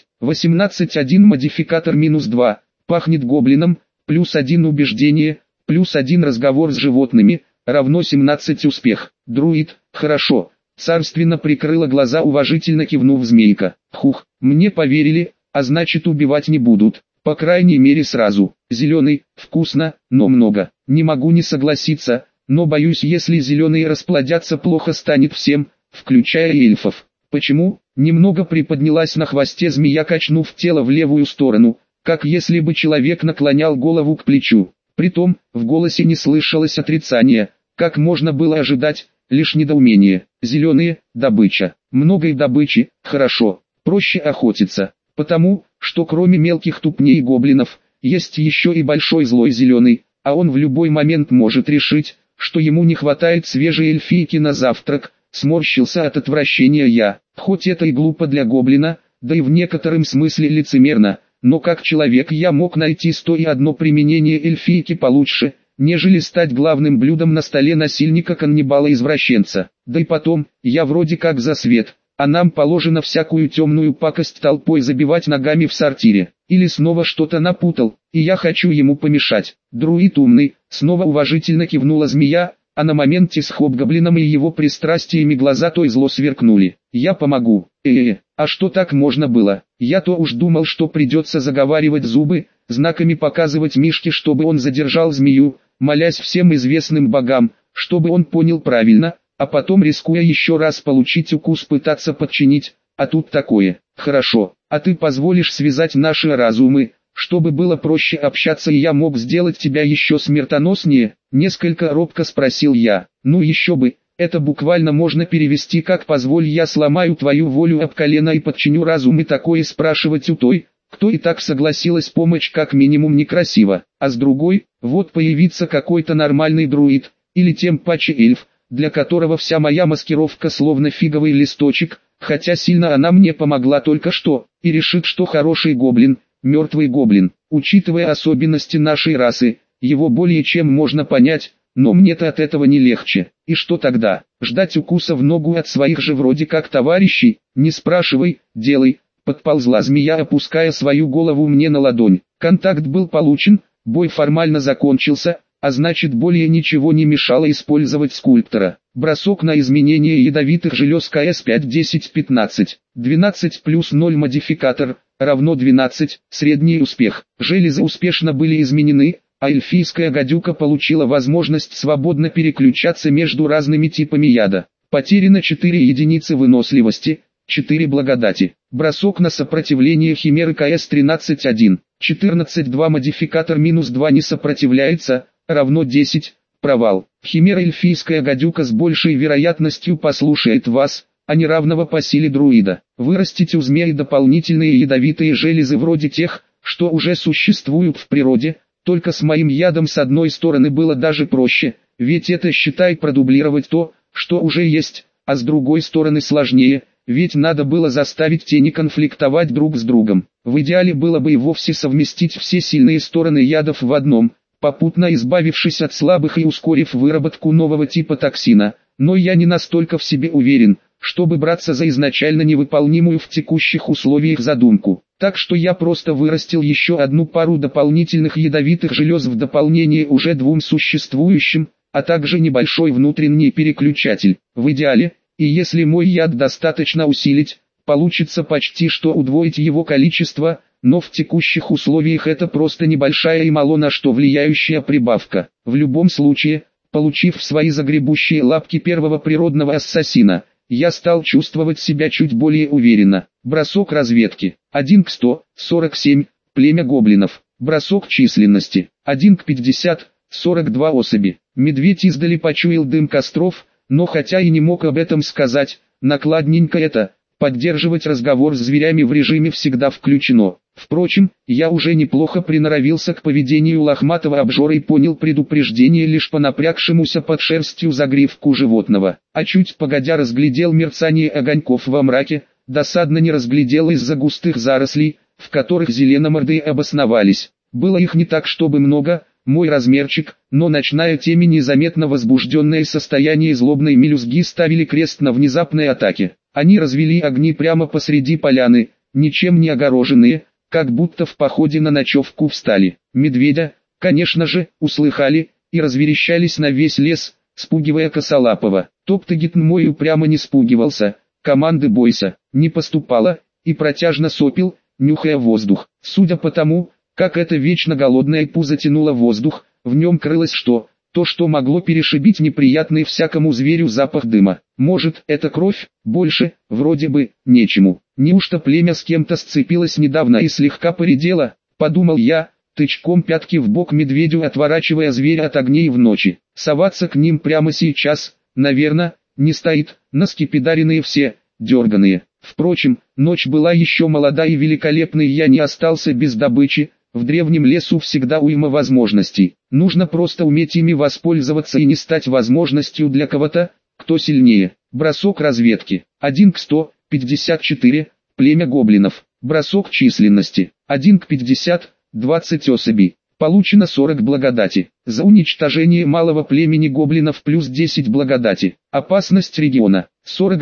18-1 модификатор -2. Пахнет гоблином, +1 убеждение, +1 разговор с животными, равно 17 успех. Друид, хорошо. царственно прикрыла глаза, уважительно кивнув змейка. Хух, мне поверили, а значит убивать не будут, по крайней мере сразу. Зеленый, вкусно, но много. Не могу не согласиться, но боюсь, если зеленые расплодятся, плохо станет всем, включая эльфов. Почему? Немного приподнялась на хвосте змея, качнув тело в левую сторону, как если бы человек наклонял голову к плечу. Притом, в голосе не слышалось отрицания, как можно было ожидать, лишь недоумение. Зеленые, добыча. Много и добычи, хорошо, проще охотиться. Потому, что кроме мелких тупней гоблинов, есть еще и большой злой зеленый, а он в любой момент может решить, что ему не хватает свежей эльфийки на завтрак. Сморщился от отвращения я, хоть это и глупо для гоблина, да и в некотором смысле лицемерно, но как человек я мог найти 101 применение эльфийки получше, нежели стать главным блюдом на столе насильника-каннибала-извращенца. Да и потом, я вроде как за свет, а нам положено всякую темную пакость толпой забивать ногами в сортире. Или снова что-то напутал, и я хочу ему помешать. Друид умный, снова уважительно кивнула змея, а на моменте с хобгоблином и его пристрастиями глаза той зло сверкнули. Я помогу. А что так можно было? Я-то уж думал, что придется заговаривать зубы, знаками показывать Мишке, чтобы он задержал змею, молясь всем известным богам, чтобы он понял правильно, а потом, рискуя еще раз получить укус, пытаться подчинить, а тут такое. Хорошо, а ты позволишь связать наши разумы, чтобы было проще общаться и я мог сделать тебя еще смертоноснее? Несколько робко спросил я. Ну еще бы, это буквально можно перевести как «позволь я сломаю твою волю об колено и подчиню разум», и такое спрашивать у той, кто и так согласилась помочь, как минимум некрасиво. А с другой, вот появится какой-то нормальный друид, или тем паче эльф, для которого вся моя маскировка словно фиговый листочек, хотя сильно она мне помогла только что, и решит, что хороший гоблин, мертвый гоблин. Учитывая особенности нашей расы, его более чем можно понять, но мне-то от этого не легче. И что тогда? Ждать укуса в ногу от своих же вроде как товарищей? Не спрашивай, делай. Подползла змея, опуская свою голову мне на ладонь. Контакт был получен, бой формально закончился, а значит более ничего не мешало использовать скульптора. Бросок на изменение ядовитых желез КС 5-10-15. 12 плюс 0 модификатор, равно 12, средний успех. Железы успешно были изменены, а эльфийская гадюка получила возможность свободно переключаться между разными типами яда. Потеряно 4 единицы выносливости, 4 благодати. Бросок на сопротивление химеры КС 13-1. 14-2 модификатор минус 2 не сопротивляется, равно 10, провал. Химера эльфийская гадюка с большей вероятностью послушает вас, а не равного по силе друида. Вырастить у змеи дополнительные ядовитые железы вроде тех, что уже существуют в природе, только с моим ядом с одной стороны было даже проще, ведь это считай продублировать то, что уже есть, а с другой стороны сложнее, ведь надо было заставить тени конфликтовать друг с другом. В идеале было бы и вовсе совместить все сильные стороны ядов в одном, попутно избавившись от слабых и ускорив выработку нового типа токсина, но я не настолько в себе уверен, чтобы браться за изначально невыполнимую в текущих условиях задумку. Так что я просто вырастил еще одну пару дополнительных ядовитых желез в дополнение уже 2 существующим, а также небольшой внутренний переключатель. В идеале, и если мой яд достаточно усилить, получится почти что удвоить его количество, но в текущих условиях это просто небольшая и мало на что влияющая прибавка. В любом случае, получив в свои загребущие лапки первого природного ассасина, я стал чувствовать себя чуть более уверенно. Бросок разведки. 1 к 100, 47, племя гоблинов. Бросок численности. 1 к 50, 42 особи. Медведь издали почуял дым костров, но хотя и не мог об этом сказать, накладненько это. Поддерживать разговор с зверями в режиме всегда включено. Впрочем, я уже неплохо приноровился к поведению лохматого обжора и понял предупреждение лишь по напрягшемуся под шерстью загривку животного. А чуть погодя разглядел мерцание огоньков во мраке, досадно не разглядел из-за густых зарослей, в которых зеленомордые обосновались. Было их не так чтобы много, мой размерчик, но ночная темь и незаметно возбужденное состояние злобной мелюзги ставили крест на внезапной атаке. Они развели огни прямо посреди поляны, ничем не огороженные, как будто в походе на ночевку встали. Медведя, конечно же, услыхали, и разверещались на весь лес, спугивая косолапого. Топтыгин мой упрямо не спугивался, команды «бойся» не поступало, и протяжно сопел, нюхая воздух. Судя по тому, как это вечно голодное пузо тянуло воздух, в нем крылось то, что могло перешибить неприятный всякому зверю запах дыма. Может, это кровь? Больше, вроде бы, нечему. Неужто племя с кем-то сцепилось недавно и слегка поредело, подумал я, тычком пятки в бок медведю отворачивая зверя от огней в ночи. Соваться к ним прямо сейчас, наверное, не стоит, наскепидаренные все, дерганые. Впрочем, ночь была еще молода и великолепной, я не остался без добычи. В древнем лесу всегда уйма возможностей. Нужно просто уметь ими воспользоваться и не стать возможностью для кого-то, кто сильнее. Бросок разведки. 1 к 154, племя гоблинов. Бросок численности. 1 к 50, 20 особей. Получено 40 благодати. За уничтожение малого племени гоблинов плюс 10 благодати. Опасность региона.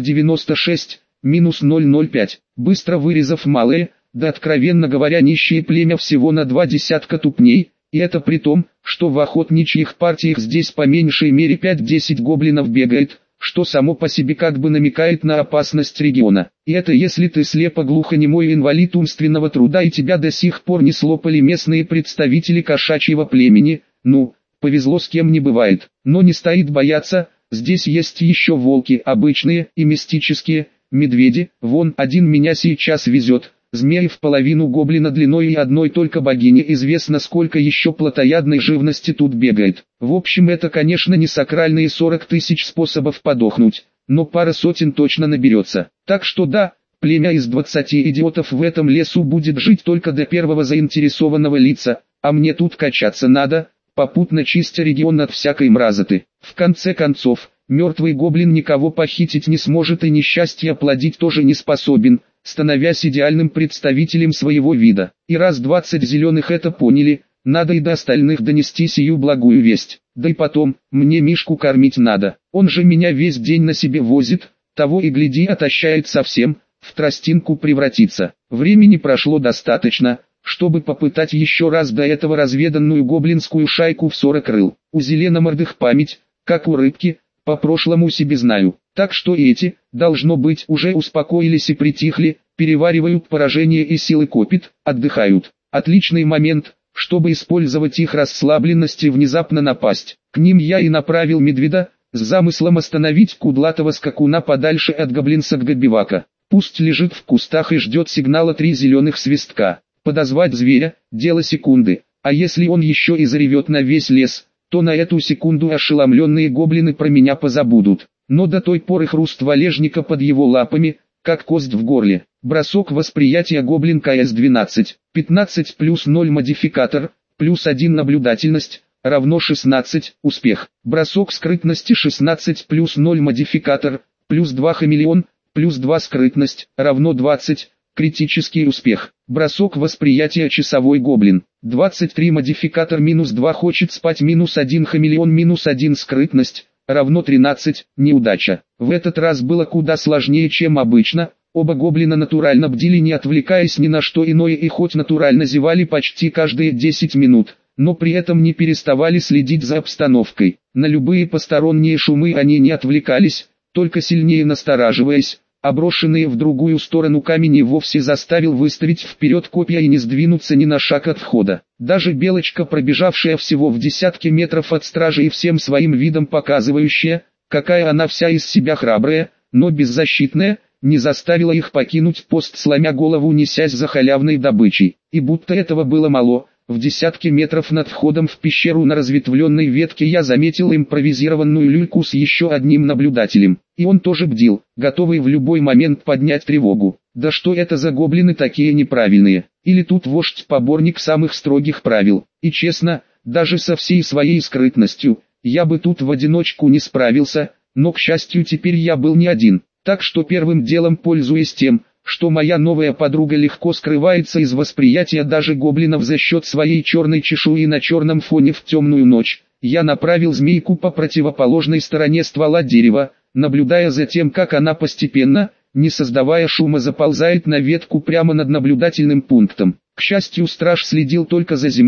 40-96, минус 0,05. Быстро вырезав малые, да откровенно говоря нищее племя всего на 2 десятка тупней, и это при том, что в охотничьих партиях здесь по меньшей мере 5-10 гоблинов бегает, что само по себе как бы намекает на опасность региона. И это если ты слепо-глухонемой инвалид умственного труда и тебя до сих пор не слопали местные представители кошачьего племени, ну, повезло с кем не бывает. Но не стоит бояться, здесь есть еще волки обычные и мистические, медведи, вон один меня сейчас везет. Змеи в половину гоблина длиной и одной только богине известно сколько еще плотоядной живности тут бегает. В общем это конечно не сакральные 40 тысяч способов подохнуть, но пара сотен точно наберется. Так что да, племя из 20 идиотов в этом лесу будет жить только до первого заинтересованного лица, а мне тут качаться надо, попутно чистя регион от всякой мразоты. В конце концов, мертвый гоблин никого похитить не сможет и несчастье оплодить тоже не способен, становясь идеальным представителем своего вида. И раз 20 зеленых это поняли, надо и до остальных донести сию благую весть. Да и потом, мне Мишку кормить надо, он же меня весь день на себе возит, того и гляди отощает совсем, в тростинку превратится. Времени прошло достаточно, чтобы попытать еще раз до этого разведанную гоблинскую шайку в 40 крыл. У зеленомордых память, как у рыбки, по прошлому себе знаю. Так что эти, должно быть, уже успокоились и притихли, переваривают поражение и силы копят, отдыхают. Отличный момент, чтобы использовать их расслабленность и внезапно напасть. К ним я и направил медведа, с замыслом остановить кудлатого скакуна подальше от гоблинца-габивака. Пусть лежит в кустах и ждет сигнала 3 зеленых свистка. Подозвать зверя – дело секунды, а если он еще и заревет на весь лес, то на эту секунду ошеломленные гоблины про меня позабудут. Но до той поры хруст валежника под его лапами, как кость в горле. Бросок восприятия гоблин КС-12, 15 плюс 0 модификатор, плюс 1 наблюдательность, равно 16, успех. Бросок скрытности 16 плюс 0 модификатор, плюс 2 хамелеон, плюс 2 скрытность, равно 20, критический успех. Бросок восприятия часовой гоблин, 23 модификатор минус 2 хочет спать минус 1 хамелеон минус 1 скрытность, равно 13, неудача. В этот раз было куда сложнее, чем обычно. Оба гоблина натурально бдили, не отвлекаясь ни на что иное, и хоть натурально зевали почти каждые 10 минут, но при этом не переставали следить за обстановкой. На любые посторонние шумы они не отвлекались, только сильнее настораживаясь, а брошенные в другую сторону камень и вовсе заставил выставить вперед копья и не сдвинуться ни на шаг от входа. Даже белочка, пробежавшая всего в десятки метров от стражи и всем своим видом показывающая, какая она вся из себя храбрая, но беззащитная, не заставила их покинуть пост, сломя голову, несясь за халявной добычей. И будто этого было мало, в десятки метров над входом в пещеру на разветвленной ветке я заметил импровизированную люльку с еще одним наблюдателем. И он тоже бдил, готовый в любой момент поднять тревогу. Да что это за гоблины такие неправильные? Или тут вождь-поборник самых строгих правил? И честно, даже со всей своей скрытностью, я бы тут в одиночку не справился, но к счастью теперь я был не один. Так что первым делом, пользуясь тем, что моя новая подруга легко скрывается из восприятия даже гоблинов за счет своей черной чешуи на черном фоне в темную ночь, я направил змейку по противоположной стороне ствола дерева, наблюдая за тем, как она постепенно, не создавая шума, заползает на ветку прямо над наблюдательным пунктом. К счастью, страж следил только за землей,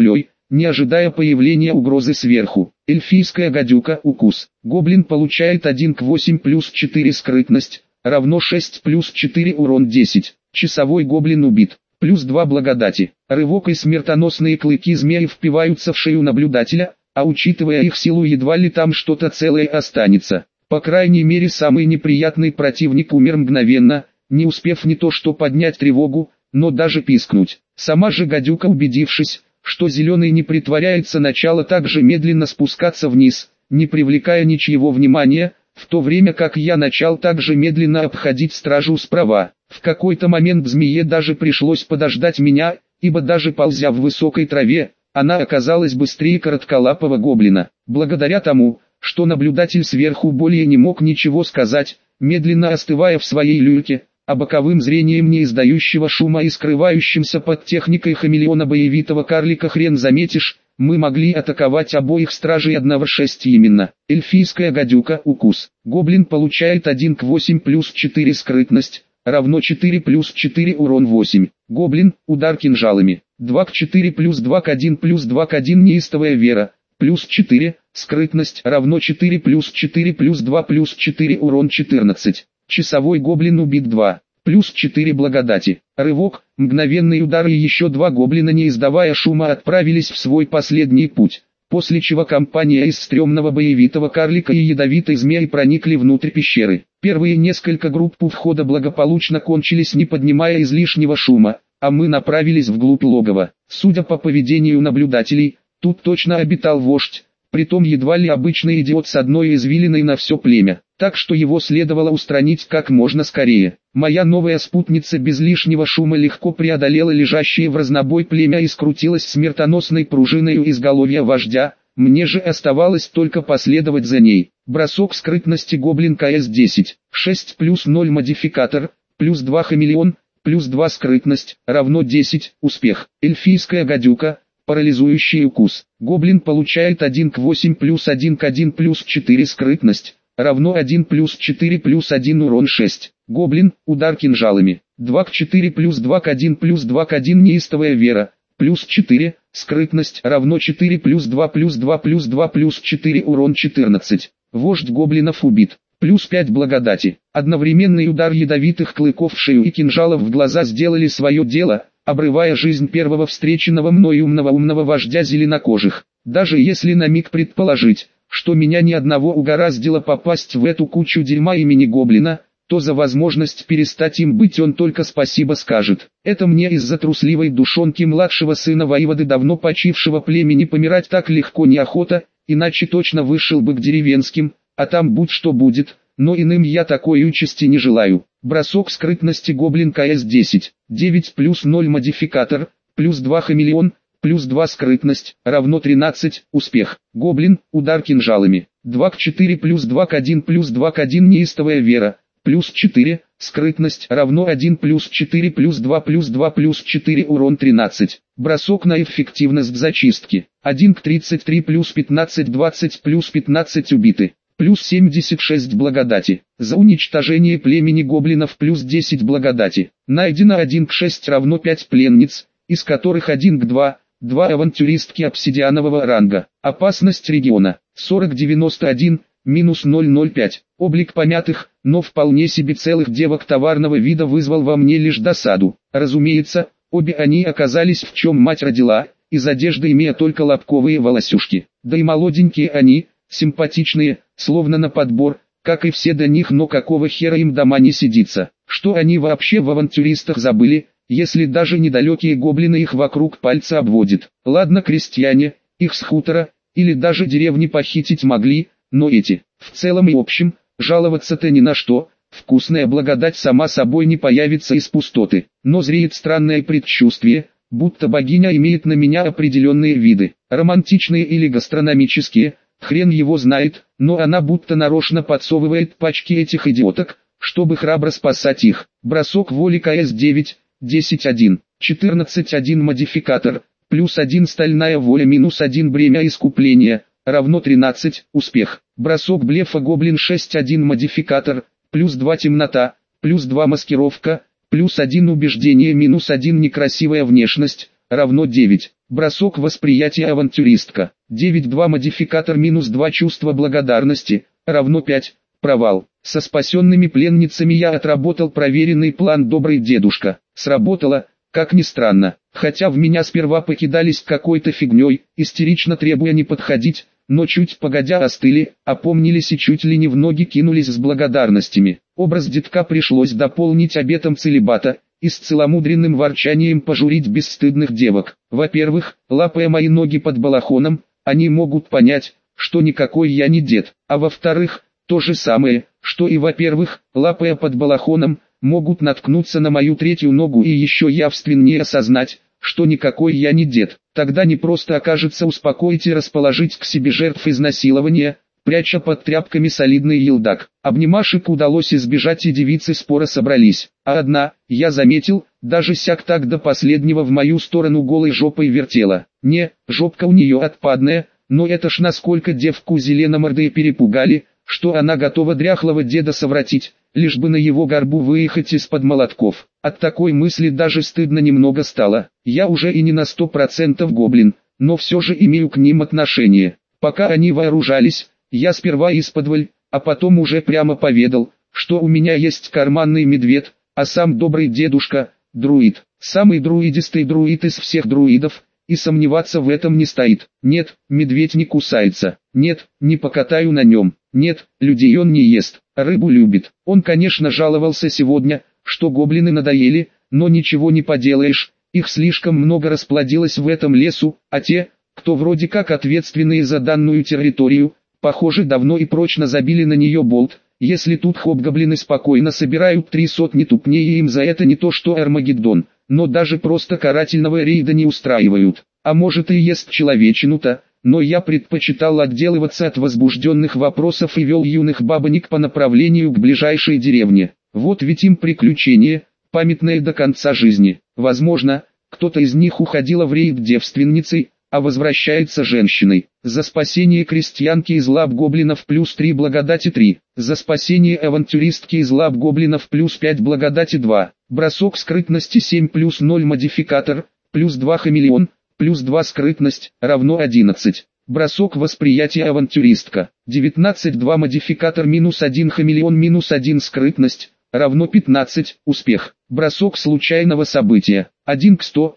не ожидая появления угрозы сверху. Эльфийская гадюка, укус. Гоблин получает 1 к 8 плюс 4 скрытность, равно 6 плюс 4 урон 10. Часовой гоблин убит. Плюс 2 благодати. Рывок и смертоносные клыки змеи впиваются в шею наблюдателя, а учитывая их силу едва ли там что-то целое останется. По крайней мере самый неприятный противник умер мгновенно, не успев не то что поднять тревогу, но даже пискнуть. Сама же гадюка, убедившись, что зеленый не притворяется, начала также медленно спускаться вниз, не привлекая ничьего внимания, в то время как я начал также медленно обходить стражу справа. В какой-то момент змее даже пришлось подождать меня, ибо даже ползя в высокой траве, она оказалась быстрее коротколапого гоблина. Благодаря тому, что наблюдатель сверху более не мог ничего сказать, медленно остывая в своей люльке, а боковым зрением не издающего шума и скрывающимся под техникой хамелеона боевитого карлика хрен заметишь, мы могли атаковать обоих стражей 1-6 именно. Эльфийская гадюка, укус. Гоблин получает 1 к 8 плюс 4 скрытность, равно 4 плюс 4 урон 8. Гоблин, удар кинжалами. 2 к 4 плюс 2 к 1 плюс 2 к 1 неистовая вера, плюс 4, скрытность, равно 4 плюс 4 плюс 2 плюс 4 урон 14. Часовой гоблин убит 2, плюс 4 благодати. Рывок, мгновенный удар и еще 2 гоблина, не издавая шума, отправились в свой последний путь, после чего компания из стрёмного боевитого карлика и ядовитой змеи проникли внутрь пещеры. Первые несколько групп у входа благополучно кончились, не поднимая излишнего шума, а мы направились вглубь логова. Судя по поведению наблюдателей, тут точно обитал вождь, притом едва ли обычный идиот с одной извилиной на все племя, так что его следовало устранить как можно скорее. Моя новая спутница без лишнего шума легко преодолела лежащее в разнобой племя и скрутилась смертоносной пружиной у изголовья вождя, мне же оставалось только последовать за ней. Бросок скрытности гоблин КС-10, 6 плюс 0 модификатор, плюс 2 хамелеон, плюс 2 скрытность, равно 10, успех. Эльфийская гадюка, парализующий укус. Гоблин получает 1 к 8 плюс 1 к 1 плюс 4 скрытность, равно 1 плюс 4 плюс 1 урон 6. Гоблин, удар кинжалами. 2 к 4 плюс 2 к 1 плюс 2 к 1 неистовая вера, плюс 4, скрытность, равно 4 плюс 2 плюс 2 плюс 2 плюс 4 урон 14. Вождь гоблинов убит. Плюс 5 благодати. Одновременный удар ядовитых клыков в шею и кинжалов в глаза сделали свое дело, обрывая жизнь первого встреченного мной умного вождя зеленокожих. Даже если на миг предположить, что меня ни одного угораздило попасть в эту кучу дерьма имени гоблина, то за возможность перестать им быть он только спасибо скажет. Это мне из-за трусливой душонки младшего сына воеводы давно почившего племени помирать так легко неохота, иначе точно вышел бы к деревенским, а там будь что будет, но иным я такой участи не желаю. Бросок скрытности гоблин КС-10, 9 плюс 0 модификатор, плюс 2 хамелеон, плюс 2 скрытность, равно 13, успех. Гоблин, удар кинжалами. 2 к 4 плюс 2 к 1 плюс 2 к 1 неистовая вера, плюс 4, скрытность, равно 1 плюс 4 плюс 2 плюс 4 урон 13. Бросок на эффективность в зачистке. 1 к 33 плюс 15 20 плюс 15 убиты. Плюс 76 благодати. За уничтожение племени гоблинов плюс 10 благодати. Найдено 1 к 6 равно 5 пленниц, из которых 1 к 2 авантюристки обсидианового ранга. Опасность региона 40-91, минус 005. Облик помятых, но вполне себе целых девок товарного вида вызвал во мне лишь досаду. Разумеется, обе они оказались в чем мать родила, из одежды имея только лобковые волосюшки. Да и молоденькие они, симпатичные, словно на подбор, как и все до них, но какого хера им дома не сидится? Что они вообще в авантюристах забыли, если даже недалекие гоблины их вокруг пальца обводят? Ладно, крестьяне, их с хутора, или даже деревни похитить могли, но эти, в целом и общем, жаловаться-то ни на что, вкусная благодать сама собой не появится из пустоты. Но зреет странное предчувствие, будто богиня имеет на меня определенные виды, романтичные или гастрономические, хрен его знает, но она будто нарочно подсовывает пачки этих идиоток, чтобы храбро спасать их. Бросок воли КС-9, 10-1, 14-1 модификатор, плюс 1 стальная воля, минус 1 бремя искупления, равно 13, успех. Бросок блефа гоблин 6-1 модификатор, плюс 2 темнота, плюс 2 маскировка, плюс 1 убеждение, минус 1 некрасивая внешность, равно 9. Бросок восприятия авантюристка. 9-2 модификатор минус 2 чувство благодарности, равно 5. Провал. Со спасенными пленницами я отработал проверенный план «Добрый дедушка». Сработало, как ни странно. Хотя в меня сперва покидались какой-то фигней, истерично требуя не подходить, но чуть погодя остыли, опомнились и чуть ли не в ноги кинулись с благодарностями. Образ детка пришлось дополнить обетом целибата и с целомудренным ворчанием пожурить бесстыдных девок. Во-первых, лапая мои ноги под балахоном, они могут понять, что никакой я не дед, а во-вторых, то же самое, что и во-первых, лапая под балахоном, могут наткнуться на мою третью ногу и еще явственнее осознать, что никакой я не дед. Тогда не просто окажется успокоить и расположить к себе жертв изнасилования, пряча под тряпками солидный елдак. Обнимашек удалось избежать, и девицы спора собрались. А одна, я заметил, даже сяк так до последнего в мою сторону голой жопой вертела. Не, жопка у нее отпадная, но это ж насколько девку зеленомордые перепугали, что она готова дряхлого деда совратить, лишь бы на его горбу выехать из-под молотков. От такой мысли даже стыдно немного стало. Я уже и не на 100% гоблин, но все же имею к ним отношение. Пока они вооружались, я сперва исподволь, а потом уже прямо поведал, что у меня есть карманный медведь, а сам добрый дедушка – друид. Самый друидистый друид из всех друидов, и сомневаться в этом не стоит. Нет, медведь не кусается. Нет, не покатаю на нем. Нет, людей он не ест, рыбу любит. Он, конечно, жаловался сегодня, что гоблины надоели, но ничего не поделаешь, их слишком много расплодилось в этом лесу, а те, кто вроде как ответственные за данную территорию, похоже давно и прочно забили на нее болт. Если тут хобгоблины спокойно собирают 3 сотни тупнее, им за это не то что Армагеддон, но даже просто карательного рейда не устраивают. А может и ест человечину-то, но я предпочитал отделываться от возбужденных вопросов и вел юных бабонек по направлению к ближайшей деревне. Вот ведь им приключение, памятное до конца жизни. Возможно, кто-то из них уходила в рейд девственницей, а возвращается женщиной. За спасение крестьянки из лап гоблинов плюс 3 благодати 3. За спасение авантюристки из лап гоблинов плюс 5 благодати 2. Бросок скрытности 7 плюс 0 модификатор, плюс 2 хамелеон, плюс 2 скрытность, равно 11. Бросок восприятия авантюристка. 19-2 модификатор минус 1 хамелеон минус 1 скрытность, равно 15. Успех. Бросок случайного события. 1 к 100.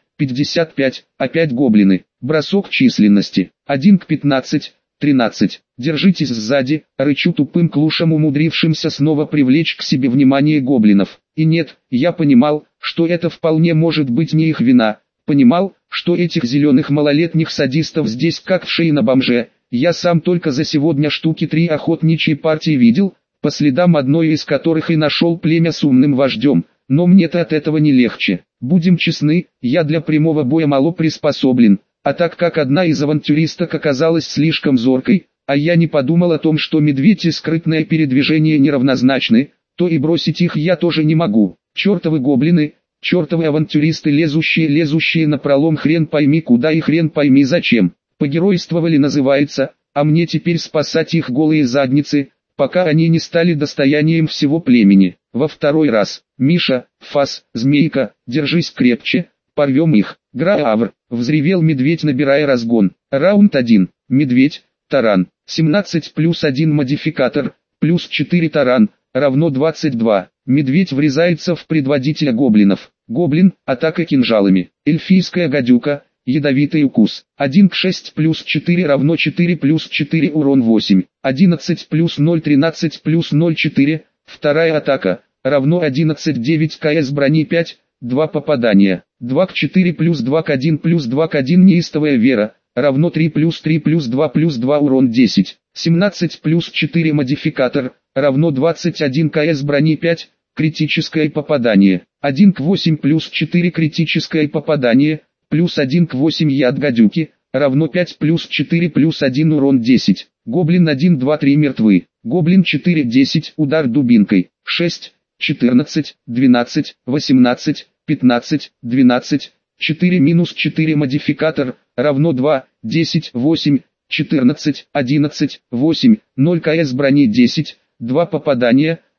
55, опять гоблины. Бросок численности. 1 к 15, 13. Держитесь сзади, рычу тупым клушем, умудрившимся снова привлечь к себе внимание гоблинов. И нет, я понимал, что это вполне может быть не их вина. Понимал, что этих зеленых малолетних садистов здесь как в шее на бомже. Я сам только за сегодня штуки 3 охотничьи партии видел, по следам одной из которых и нашел племя с умным вождем. Но мне-то от этого не легче. Будем честны, я для прямого боя мало приспособлен, а так как одна из авантюристок оказалась слишком зоркой, а я не подумал о том, что медведь и скрытное передвижение неравнозначны, то и бросить их я тоже не могу. Чертовы гоблины, чертовы авантюристы, лезущие напролом хрен пойми куда и хрен пойми зачем. Погеройствовали называется, а мне теперь спасать их голые задницы, пока они не стали достоянием всего племени. Во второй раз. Миша, Фас, Змейка, держись крепче, порвем их. Граавр, взревел медведь, набирая разгон. Раунд 1. Медведь, таран. 17 плюс 1 модификатор, плюс 4 таран, равно 22. Медведь врезается в предводителя гоблинов. Гоблин, атака кинжалами. Эльфийская гадюка, ядовитый укус. 1 к 6 плюс 4 равно 4 плюс 4 урон 8. 11 плюс 0 13 плюс 0 4. Вторая атака, равно 11 9 КС брони 5, 2 попадания. 2 к 4 плюс 2 к 1 плюс 2 к 1 неистовая вера, равно 3 плюс 2 плюс 2 урон 10. 17 плюс 4 модификатор, равно 21 КС брони 5, критическое попадание. 1 к 8 плюс 4 критическое попадание, плюс 1 к 8 яд гадюки, равно 5 плюс 4 плюс 1 урон 10. Гоблин 1 2 3 мертвы. Гоблин 4 10 удар дубинкой. 6, 14, 12, 18, 15, 12, 4 минус 4 модификатор, равно 2, 10, 8, 14, 11, 8, 0 КС брони 10, 2 попадания,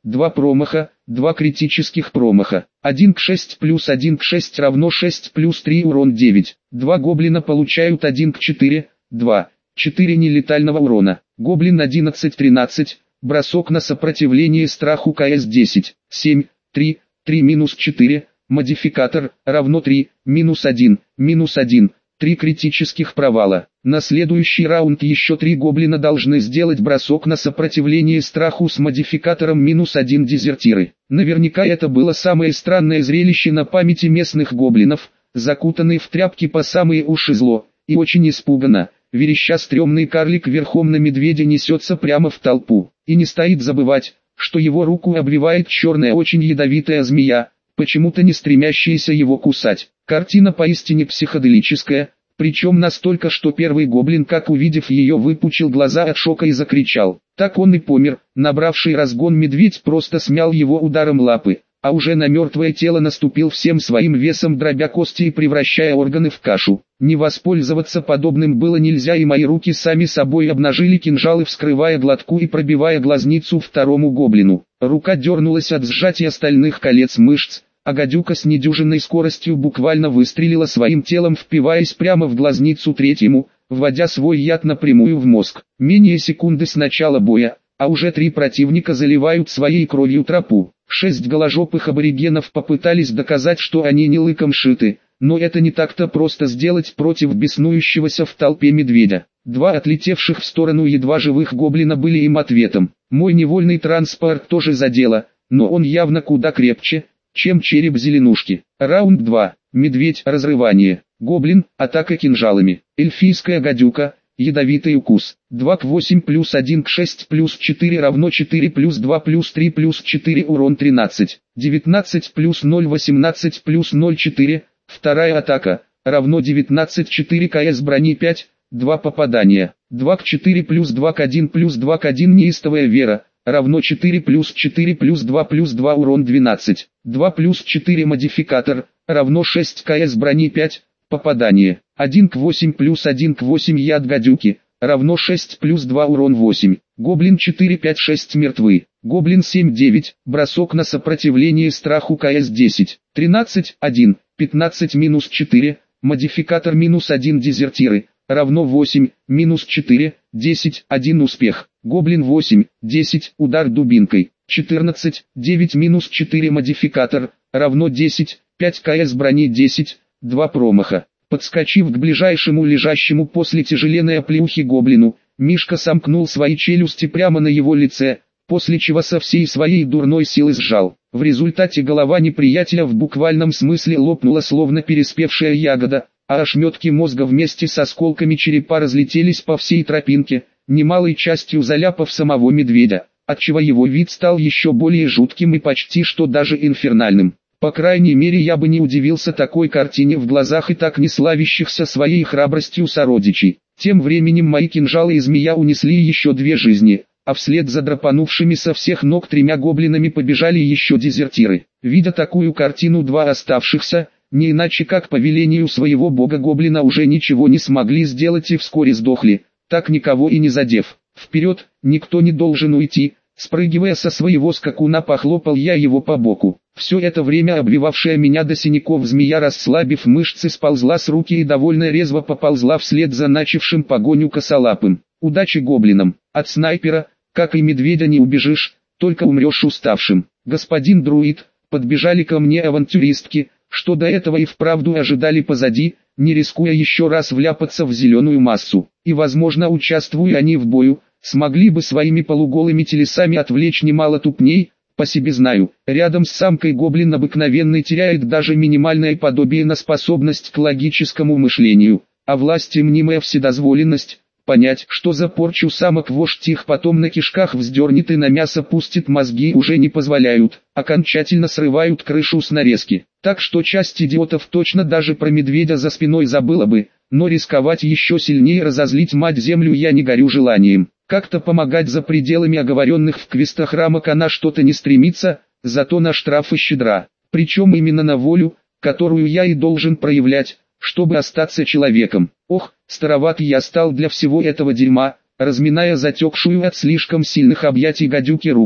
2 промаха, 2 критических промаха. 1 к 6 плюс 1 к 6 равно 6 плюс 3 урон 9. 2 гоблина получают 1 к 4, 2, 4 нелетального урона. Гоблин 11-13, бросок на сопротивление страху КС 10, 7, 3, 3 минус 4, модификатор, равно 3, минус 1, 3 критических провала. На следующий раунд еще 3 гоблина должны сделать бросок на сопротивление страху с модификатором минус 1 дезертиры. Наверняка это было самое странное зрелище на памяти местных гоблинов, закутанный в тряпки по самые уши зло, и очень испуганно, вереща стрёмный карлик верхом на медведя несется прямо в толпу. И не стоит забывать, что его руку обвивает черная очень ядовитая змея, почему-то не стремящаяся его кусать. Картина поистине психоделическая, причем настолько, что первый гоблин, как увидев ее, выпучил глаза от шока и закричал. Так он и помер. Набравший разгон медведь просто смял его ударом лапы, а уже на мертвое тело наступил всем своим весом, дробя кости и превращая органы в кашу. Не воспользоваться подобным было нельзя, и мои руки сами собой обнажили кинжалы, вскрывая глотку и пробивая глазницу второму гоблину. Рука дернулась от сжатия стальных колец мышц, а гадюка с недюжинной скоростью буквально выстрелила своим телом, впиваясь прямо в глазницу третьему, вводя свой яд напрямую в мозг. Менее секунды с начала боя, а уже 3 противника заливают своей кровью тропу. 6 голожопых аборигенов попытались доказать, что они не лыком шиты, но это не так-то просто сделать против беснующегося в толпе медведя. 2 отлетевших в сторону едва живых гоблина были им ответом. Мой невольный транспорт тоже задело, но он явно куда крепче, чем череп зеленушки. Раунд 2. Медведь, разрывание. Гоблин, атака кинжалами. Эльфийская гадюка, ядовитый укус. 2 к 8 плюс 1 к 6 плюс 4 равно 4 плюс 2 плюс 3 плюс 4 урон 13. 19 плюс 0 18 плюс 0 4. Вторая атака, равно 19 4 КС брони 5, 2 попадания. 2 к 4 плюс 2 к 1 плюс 2 к 1 неистовая вера, равно 4 плюс 2 урон 12. 2 плюс 4 модификатор, равно 6 КС брони 5, попадание. 1 к 8 плюс 1 к 8 яд гадюки, равно 6 плюс 2 урон 8. Гоблин 4 5 6 мертвы. Гоблин 7 9, бросок на сопротивление страху КС 10. 13 1, 15 минус 4, модификатор минус 1 дезертиры, равно 8, минус 4, 10, 1 успех. Гоблин 8, 10, удар дубинкой. 14, 9 минус 4 модификатор, равно 10, 5 КС брони 10, 2 промаха. Подскочив к ближайшему лежащему после тяжеленной оплеухи гоблину, Мишка сомкнул свои челюсти прямо на его лице, после чего со всей своей дурной силы сжал. В результате голова неприятеля в буквальном смысле лопнула, словно переспевшая ягода, а ошметки мозга вместе с осколками черепа разлетелись по всей тропинке, немалой частью заляпав самого медведя, отчего его вид стал еще более жутким и почти что даже инфернальным. По крайней мере, я бы не удивился такой картине в глазах и так не славящихся своей храбростью сородичей. Тем временем мои кинжалы и змея унесли еще 2 жизни, а вслед за драпанувшими со всех ног 3 гоблинами побежали еще дезертиры. Видя такую картину, 2 оставшихся, не иначе как по велению своего бога-гоблина, уже ничего не смогли сделать и вскоре сдохли, так никого и не задев. Вперед, никто не должен уйти. Спрыгивая со своего скакуна, похлопал я его по боку. Все это время обвивавшая меня до синяков змея, расслабив мышцы, сползла с руки и довольно резво поползла вслед за начавшим погоню косолапым. Удачи гоблинам. От снайпера, как и медведя, не убежишь, только умрешь уставшим. Господин друид, подбежали ко мне авантюристки, что до этого и вправду ожидали позади, не рискуя еще раз вляпаться в зеленую массу. И возможно, участвуя они в бою, смогли бы своими полуголыми телесами отвлечь немало тупней. По себе знаю, рядом с самкой гоблин обыкновенный теряет даже минимальное подобие на способность к логическому мышлению, а власть и мнимая вседозволенность, понять, что за порчу самок вождь их потом на кишках вздернет и на мясо пустит, мозги уже не позволяют, окончательно срывают крышу с нарезки. Так что часть идиотов точно даже про медведя за спиной забыла бы, но рисковать еще сильнее разозлить мать-землю я не горю желанием. Как-то помогать за пределами оговоренных в квестах рамок она что-то не стремится, зато на штрафы щедра. Причем именно на волю, которую я и должен проявлять, чтобы остаться человеком. Ох, староват я стал для всего этого дерьма, разминая затекшую от слишком сильных объятий гадюки руку,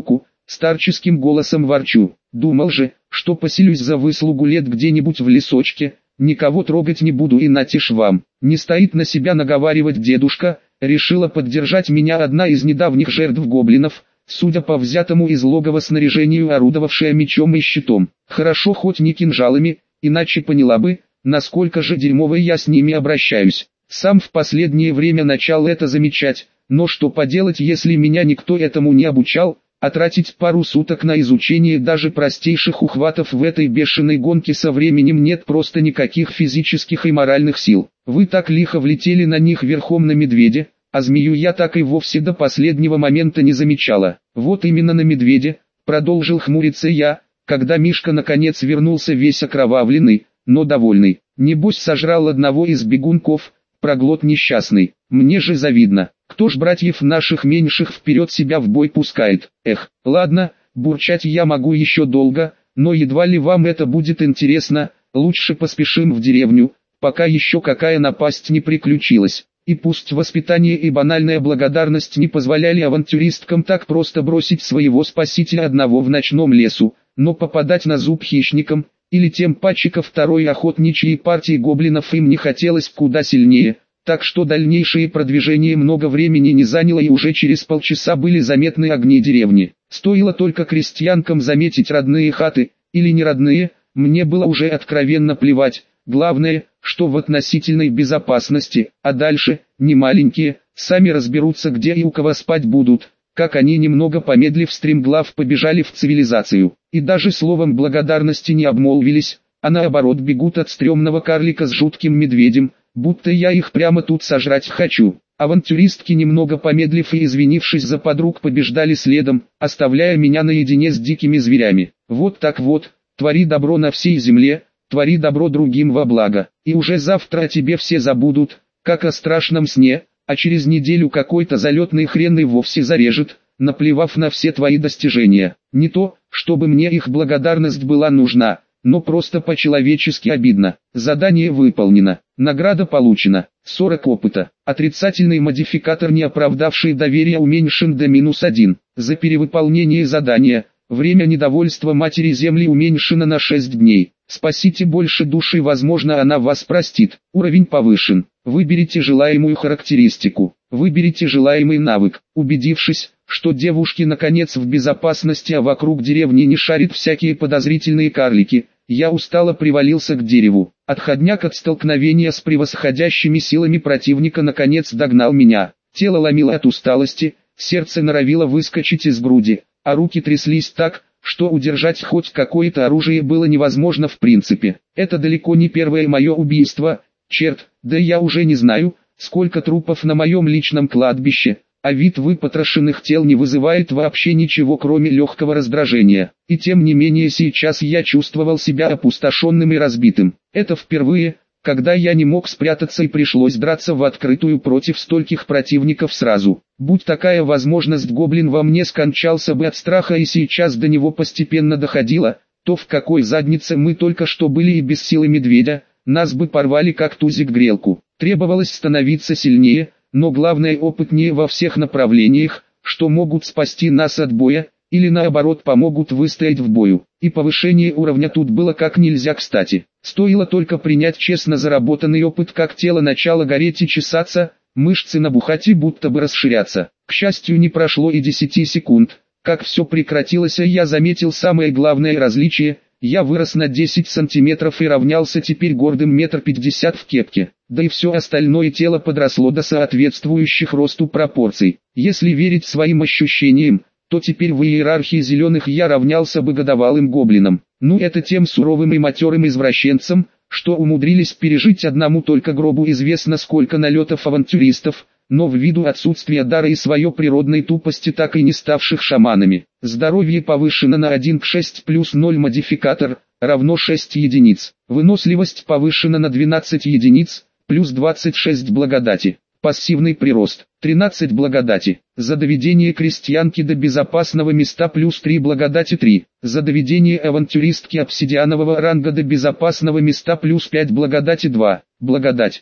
старческим голосом ворчу. Думал же, что поселюсь за выслугу лет где-нибудь в лесочке, никого трогать не буду и натишь вам. Не стоит на себя наговаривать дедушка, решила поддержать меня одна из недавних жертв гоблинов, судя по взятому из логова снаряжению орудовавшая мечом и щитом. Хорошо хоть не кинжалами, иначе поняла бы, насколько же дерьмово я с ними обращаюсь. Сам в последнее время начал это замечать, но что поделать, если меня никто этому не обучал, а тратить пару суток на изучение даже простейших ухватов в этой бешеной гонке со временем нет просто никаких физических и моральных сил. Вы так лихо влетели на них верхом на медведе, а змею я так и вовсе до последнего момента не замечала. Вот именно на медведе, продолжил хмуриться я, когда Мишка наконец вернулся весь окровавленный, но довольный. Небось сожрал одного из бегунков, проглот несчастный. Мне же завидно, кто ж братьев наших меньших вперед себя в бой пускает. Эх, ладно, бурчать я могу еще долго, но едва ли вам это будет интересно, лучше поспешим в деревню, пока еще какая напасть не приключилась. И пусть воспитание и банальная благодарность не позволяли авантюристкам так просто бросить своего спасителя одного в ночном лесу, но попадать на зуб хищникам, или тем паче ко второй охотничьей партии гоблинов им не хотелось куда сильнее, так что дальнейшее продвижение много времени не заняло и уже через полчаса были заметны огни деревни. Стоило только крестьянкам заметить родные хаты, или неродные, мне было уже откровенно плевать, главное, что в относительной безопасности, а дальше, не маленькие, сами разберутся где и у кого спать будут. Как они немного помедлив стремглав побежали в цивилизацию, и даже словом благодарности не обмолвились, а наоборот бегут от стрёмного карлика с жутким медведем, будто я их прямо тут сожрать хочу. Авантюристки немного помедлив и извинившись за подруг побеждали следом, оставляя меня наедине с дикими зверями. Вот так вот, твори добро на всей земле, твори добро другим во благо, и уже завтра о тебе все забудут, как о страшном сне. А через неделю какой-то залетный хрен и вовсе зарежет, наплевав на все твои достижения. Не то, чтобы мне их благодарность была нужна, но просто по-человечески обидно. Задание выполнено, награда получена, 40 опыта. Отрицательный модификатор, не оправдавший доверия, уменьшен до -1. За перевыполнение задания, время недовольства Матери Земли уменьшено на 6 дней. Спасите больше души, возможно она вас простит. Уровень повышен. Выберите желаемую характеристику. Выберите желаемый навык. Убедившись, что девушки наконец в безопасности, а вокруг деревни не шарят всякие подозрительные карлики, я устало привалился к дереву. Отходняк от столкновения с превосходящими силами противника наконец догнал меня. Тело ломило от усталости, сердце норовило выскочить из груди, а руки тряслись так, что удержать хоть какое-то оружие было невозможно в принципе. Это далеко не первое мое убийство, черт, да я уже не знаю, сколько трупов на моем личном кладбище, а вид выпотрошенных тел не вызывает вообще ничего кроме легкого раздражения. И тем не менее сейчас я чувствовал себя опустошенным и разбитым. Это впервые, когда я не мог спрятаться и пришлось драться в открытую против стольких противников сразу. Будь такая возможность, гоблин во мне скончался бы от страха, и сейчас до него постепенно доходило, то в какой заднице мы только что были, и без силы медведя, нас бы порвали как тузик грелку. Требовалось становиться сильнее, но главное опытнее во всех направлениях, что могут спасти нас от боя, или наоборот помогут выстоять в бою. И повышение уровня тут было как нельзя кстати. Стоило только принять честно заработанный опыт, как тело начало гореть и чесаться, мышцы набухать и будто бы расширяться. К счастью, не прошло и 10 секунд, как все прекратилось, и я заметил самое главное различие. Я вырос на 10 сантиметров и равнялся теперь гордым 1,50 м в кепке, да и все остальное тело подросло до соответствующих росту пропорций. Если верить своим ощущениям, то теперь в иерархии зеленых я равнялся бы годовалым гоблинам. Ну это тем суровым и матерым извращенцам, что умудрились пережить одному только гробу известно сколько налетов авантюристов, но ввиду отсутствия дара и своей природной тупости так и не ставших шаманами. Здоровье повышено на 1 к 6 плюс 0 модификатор, равно 6 единиц. Выносливость повышена на 12 единиц, плюс 26 благодати. Пассивный прирост, 13 благодати. За доведение крестьянки до безопасного места плюс 3 благодати 3. За доведение авантюристки обсидианового ранга до безопасного места плюс 5 благодати 2. Благодать,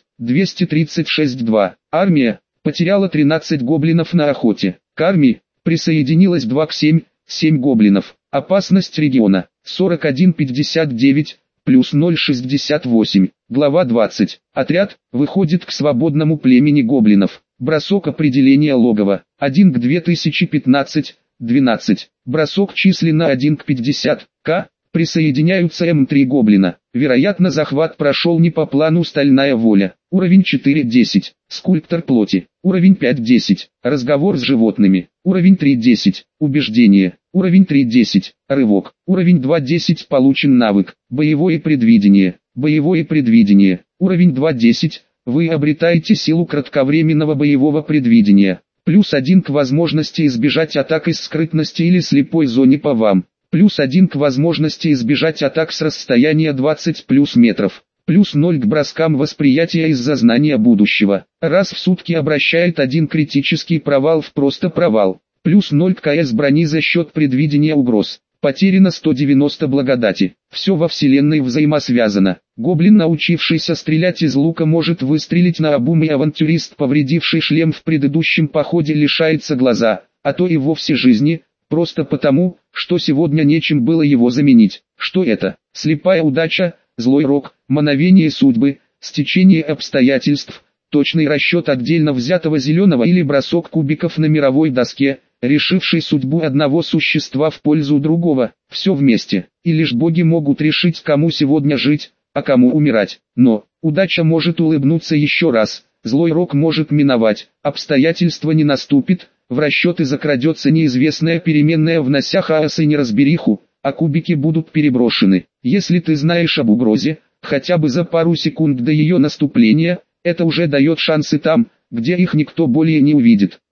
236-2. Армия, потеряла 13 гоблинов на охоте. К армии, присоединилось 2 к 7, 7 гоблинов. Опасность региона. 41-59, плюс 0,68. Глава 20. Отряд выходит к свободному племени гоблинов. Бросок определения логова. 1 к 2015, 12. Бросок численно 1 к 50, к. Присоединяются М3 гоблина. Вероятно, захват прошел не по плану. Стальная воля. Уровень 4-10. Скульптор плоти. Уровень 5-10. Разговор с животными. Уровень 3-10. Убеждение. Уровень 3-10. Рывок. Уровень 2-10. Получен навык. Боевое предвидение. Боевое предвидение. Уровень 2-10. Вы обретаете силу кратковременного боевого предвидения. Плюс 1 к возможности избежать атак из скрытности или слепой зоне по вам. Плюс 1 к возможности избежать атак с расстояния 20 плюс метров. Плюс 0 к броскам восприятия из-за знания будущего. Раз в сутки обращает 1 критический провал в просто провал. Плюс 0 к КС брони за счет предвидения угроз. Потеряно 190 благодати. Все во вселенной взаимосвязано. Гоблин, научившийся стрелять из лука, может выстрелить наобум, и авантюрист, повредивший шлем в предыдущем походе, лишается глаза, а то и вовсе жизни, просто потому, что сегодня нечем было его заменить. Что это? Слепая удача, злой рок, мановение судьбы, стечение обстоятельств, точный расчет отдельно взятого зеленого или бросок кубиков на мировой доске, решивший судьбу одного существа в пользу другого, все вместе, и лишь боги могут решить, кому сегодня жить, а кому умирать. Но, удача может улыбнуться еще раз, злой рок может миновать, обстоятельства не наступит, в расчеты закрадется неизвестная переменная, внося хаос и неразбериху, а кубики будут переброшены. Если ты знаешь об угрозе, хотя бы за пару секунд до ее наступления, это уже дает шансы там, где их никто более не увидит.